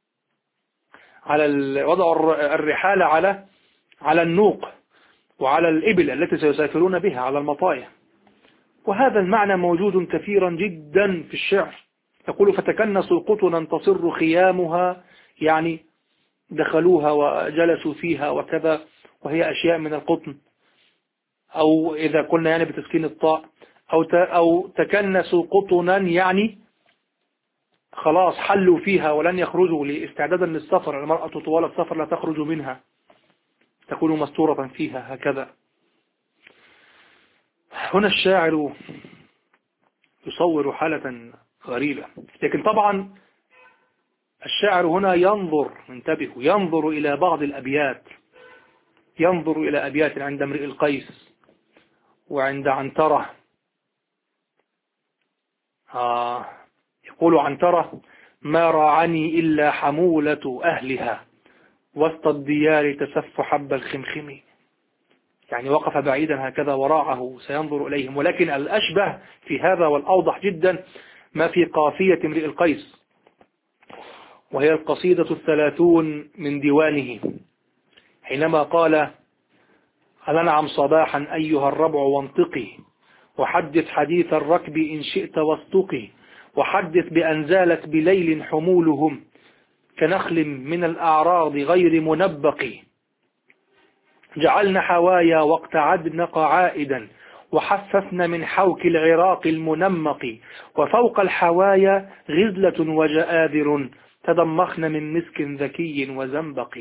على وضعوا الرحال على على النوق وعلى الإبل التي سيسافرون بها على المطايا. وهذا المعنى موجود كثيرا جدا في الشعر. يقول فتكنسوا قطنا تصر خيامها، يعني دخلوها وجلسوا فيها وكذا، وهي أشياء من القطن. أو إذا قلنا يعني بتسكين الطاء أو أو تكنسوا قطنا يعني خلاص حلوا فيها ولن يخرجوا لاستعدادا للسفر. المرأة طوال السفر لا تخرج منها، تكون مستورة فيها هكذا. هنا الشاعر يصور حالة غريبة، لكن طبعا الشاعر هنا ينظر، انتبهوا، ينظر إلى بعض الأبيات، ينظر إلى أبيات عند امرئ القيس وعند عنترة. آه يقول عنترة ما راعني إلا حمولة أهلها وسط الديار تسف حب الخمخم، يعني وقف بعيدا هكذا وراعه سينظر إليهم. ولكن الأشبه في هذا والأوضح جدا ما في قافية امرئ القيس، وهي القصيدة الثلاثون من ديوانه، حينما قال ألنعم صباحا أيها الربع وانطقي وحدث حديث الركب إن شئت واستقي، وحدث بأن زالت بليل حمولهم كنخل من الأعراض غير منبق، جعلن حوايا واقتعدن قعائدا وحففن من حوك العراق المنمق، وفوق الحوايا غزلة وجآذر تضمخن من مسك ذكي وزنبق.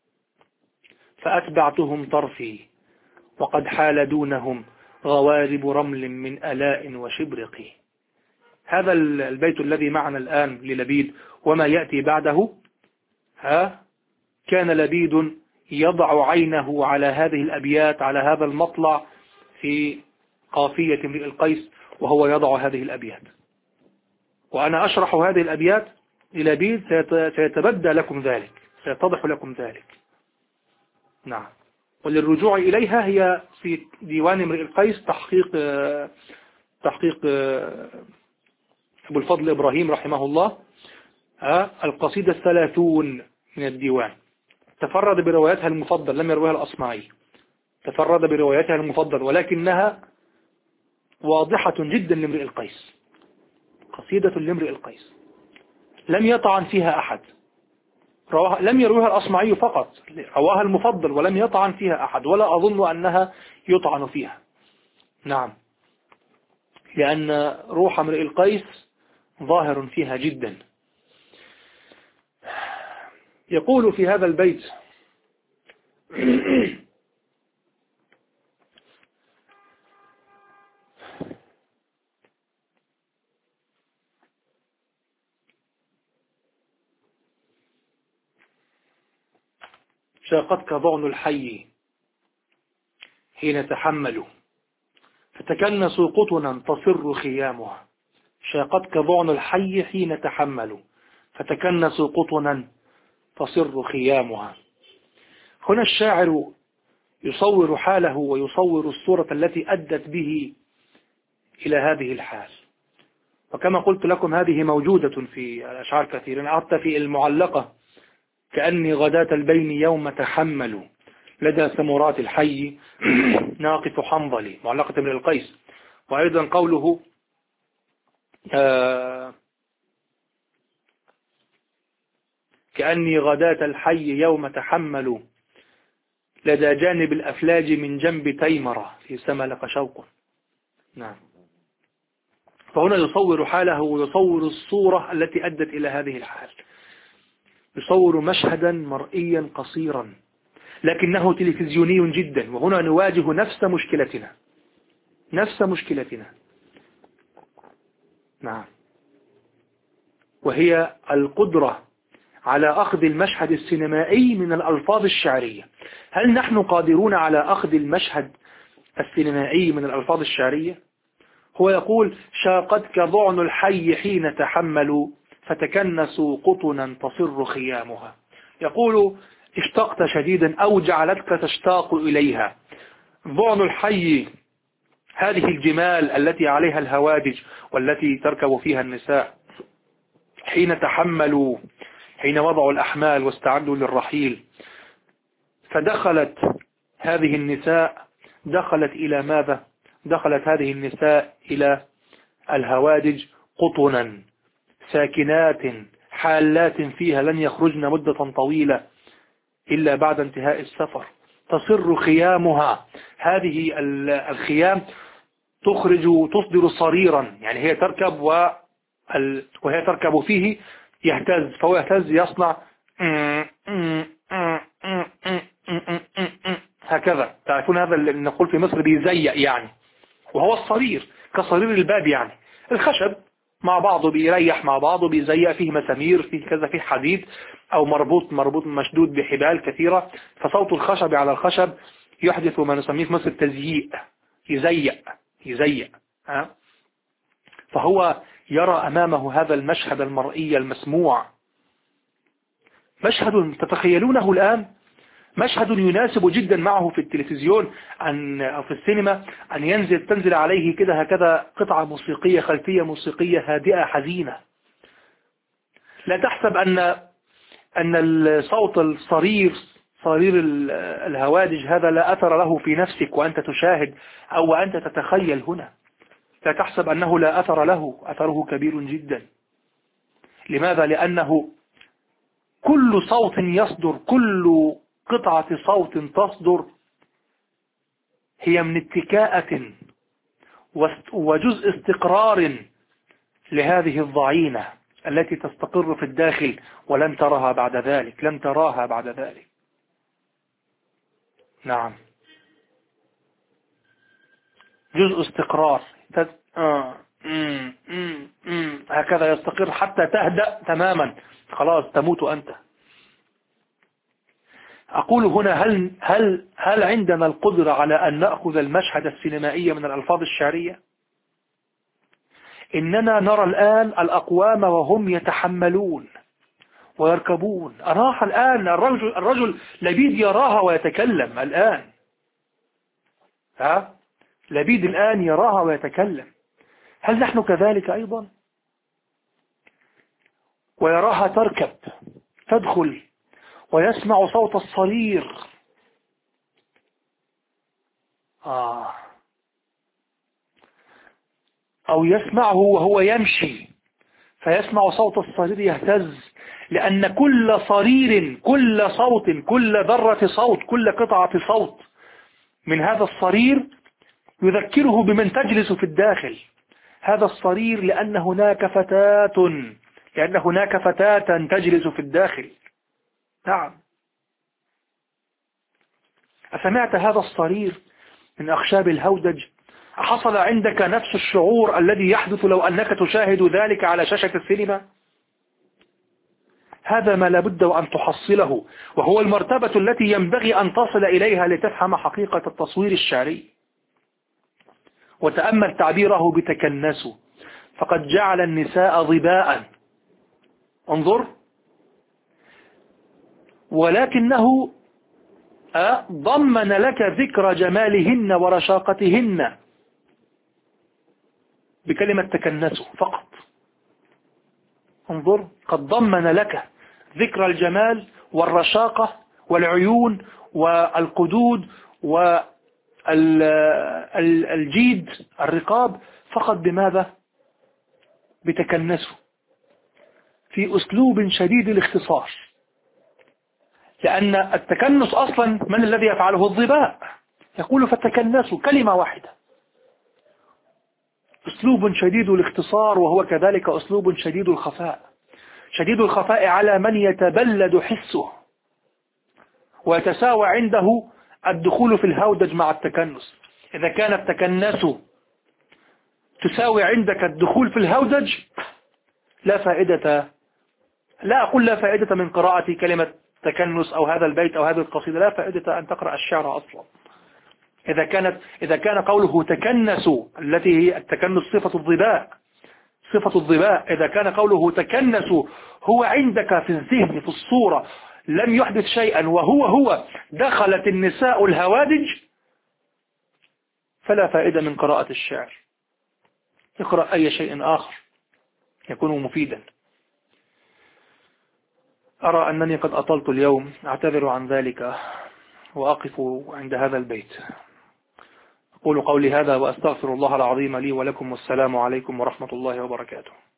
فأتبعتهم طرفي وقد حال دونهم غوارب رمل من ألاء وشبرق. هذا البيت الذي معنا الآن للبيد وما يأتي بعده، ها كان لبيد يضع عينه على هذه الأبيات، على هذا المطلع في قافية امرئ القيس وهو يضع هذه الأبيات. وأنا أشرح هذه الأبيات للبيد سيتبدى لكم ذلك، سيتضح لكم ذلك. نعم. وللرجوع إليها هي في ديوان امرئ القيس، تحقيق تحقيق أبو الفضل إبراهيم رحمه الله، القصيدة الثلاثون من الديوان. تفرد بروايتها المفضل، لم يرويها الأصمعي، تفرد بروايتها المفضل، ولكنها واضحة جدا لامرئ القيس، قصيدة لامرئ القيس لم يطعن فيها أحد، لم يرويها الأصمعي فقط، رواها المفضل ولم يطعن فيها أحد، ولا أظن أنها يطعن فيها. نعم، لأن روح امرئ القيس ظاهر فيها جدا. يقول في هذا البيت: شاقتك ضعن الحي حين تحملوا فتكنسوا قطنا تصر خيامها. شاقتك ضعن الحي حين تحملوا فتكنسوا قطنا تصر خيامها. هنا الشاعر يصور حاله ويصور الصورة التي أدت به إلى هذه الحال. وكما قلت لكم هذه موجودة في الأشعار كثيرا، حتى في المعلقة: كأني غداة البين يوم تحملوا لدى ثمرات الحي ناقف حنظلي، معلقة امرئ القيس. وأيضا قوله آه كأني غداة الحي يوم تحملوا لدى جانب الأفلاج من جنب تيمرة في سملق شوق. نعم. فهنا يصور حاله ويصور الصورة التي أدت إلى هذه الحال، يصور مشهدا مرئيا قصيرا لكنه تلفزيوني جدا. وهنا نواجه نفس مشكلتنا، نفس مشكلتنا. نعم. وهي القدرة على أخذ المشهد السينمائي من الألفاظ الشعرية. هل نحن قادرون على أخذ المشهد السينمائي من الألفاظ الشعرية؟ هو يقول: شاقتك ضعن الحي حين تحملوا فتكنسوا قطنا تصر خيامها. يقول: اشتقت شديدا أو جعلتك تشتاق إليها. ضعن الحي هذه الجمال التي عليها الهوادج والتي تركب فيها النساء حين تحملوا، حين وضعوا الأحمال واستعدوا للرحيل. فدخلت هذه النساء، دخلت إلى ماذا؟ دخلت هذه النساء إلى الهوادج قطنا ساكنات حالات فيها لن يخرجن مدة طويلة إلا بعد انتهاء السفر. تصر خيامها، هذه الخيام تخرج تصدر صريرا، يعني هي تركب وهي تركب فيه يهتز، فهو يهتز يصنع هكذا. تعرفون هذا اللي نقول في مصر بيزيق يعني، وهو الصرير كصرير الباب، يعني الخشب مع بعضه بيريح مع بعضه، بيزيق فيه مسامير، فيه كذا، فيه حديد أو مربوط مربوط مشدود بحبال كثيرة، فصوت الخشب على الخشب يحدث ما نسميه في مصر تزييق، يزيق يزيق ها؟ فهو يرى أمامه هذا المشهد المرئي المسموع، مشهد تتخيلونه الآن، مشهد يناسب جدا معه في التلفزيون أن أو في السينما أن ينزل تنزل عليه كده هكذا قطعة موسيقية، خلفية موسيقية هادئة حزينة. لا تحسب أن أن الصوت الصرير صرير الهوادج هذا لا أثر له في نفسك وأنت تشاهد أو أنت تتخيل هنا. لا تحسب أنه لا أثر له، أثره كبير جدا. لماذا؟ لأنه كل صوت يصدر، كل قطعة صوت تصدر هي من اتكاءة وجزء استقرار لهذه الضعينة التي تستقر في الداخل ولن تراها بعد ذلك، لن تراها بعد ذلك. نعم، جزء استقرار. آه. مم. مم. مم. هكذا يستقر حتى تهدأ تماما، خلاص تموت أنت. أقول هنا هل, هل, هل عندنا القدرة على أن نأخذ المشهد السينمائي من الألفاظ الشعرية؟ إننا نرى الآن الأقوام وهم يتحملون ويركبون. أراها الآن، الرجل, الرجل لبيد يراها ويتكلم الآن. ها؟ لبيد الآن يراها ويتكلم. هل نحن كذلك أيضا؟ ويراها تركب تدخل ويسمع صوت الصرير. آه. أو يسمعه وهو يمشي فيسمع صوت الصرير يهتز، لأن كل صرير، كل صوت، كل ذرة صوت، كل قطعة صوت من هذا الصرير يذكره بمن تجلس في الداخل. هذا الصرير لأن هناك فتاة، لأن هناك فتاة تجلس في الداخل. نعم. أسمعت هذا الصرير من أخشاب الهودج؟ حصل عندك نفس الشعور الذي يحدث لو أنك تشاهد ذلك على شاشة السينما؟ هذا ما لابد وأن تحصله، وهو المرتبة التي ينبغي أن تصل إليها لتفهم حقيقة التصوير الشعري. وتأمل تعبيره بتكنسوا، فقد جعل النساء ضباء. انظر، ولكنه ضمن لك ذكر جمالهن ورشاقتهن بكلمة تكنسوا فقط. انظر، قد ضمن لك ذكر الجمال والرشاقة والعيون والقدود والجيد الرقاب فقط. بماذا؟ بتكنسوا، في أسلوب شديد الاختصار. لأن التكنس أصلا من الذي يفعله؟ الظباء. يقول فتكنسوا، كلمة واحدة، أسلوب شديد الاختصار، وهو كذلك أسلوب شديد الخفاء. شديد الخفاء على من يتبلد حسه ويتساوى عنده الدخول في الهودج مع التكنس. إذا كان التكنس تساوي عندك الدخول في الهودج لا فائدة، لا أقول لا فائدة من قراءة كلمة تكنس أو هذا البيت أو هذه القصيدة، لا فائدة أن تقرأ الشعر أصلا. إذا كانت إذا كان قوله تكنسوا التي هي التكنس صفة الظباء، صفة الظباء، إذا كان قوله تكنسوا هو عندك في الذهن في الصورة لم يحدث شيئا وهو هو دخلت النساء الهوادج، فلا فائدة من قراءة الشعر. اقرأ أي شيء آخر يكون مفيدا. أرى أنني قد أطلت اليوم، أعتذر عن ذلك وأقف عند هذا البيت. أقول قولي هذا وأستغفر الله العظيم لي ولكم، والسلام عليكم ورحمة الله وبركاته.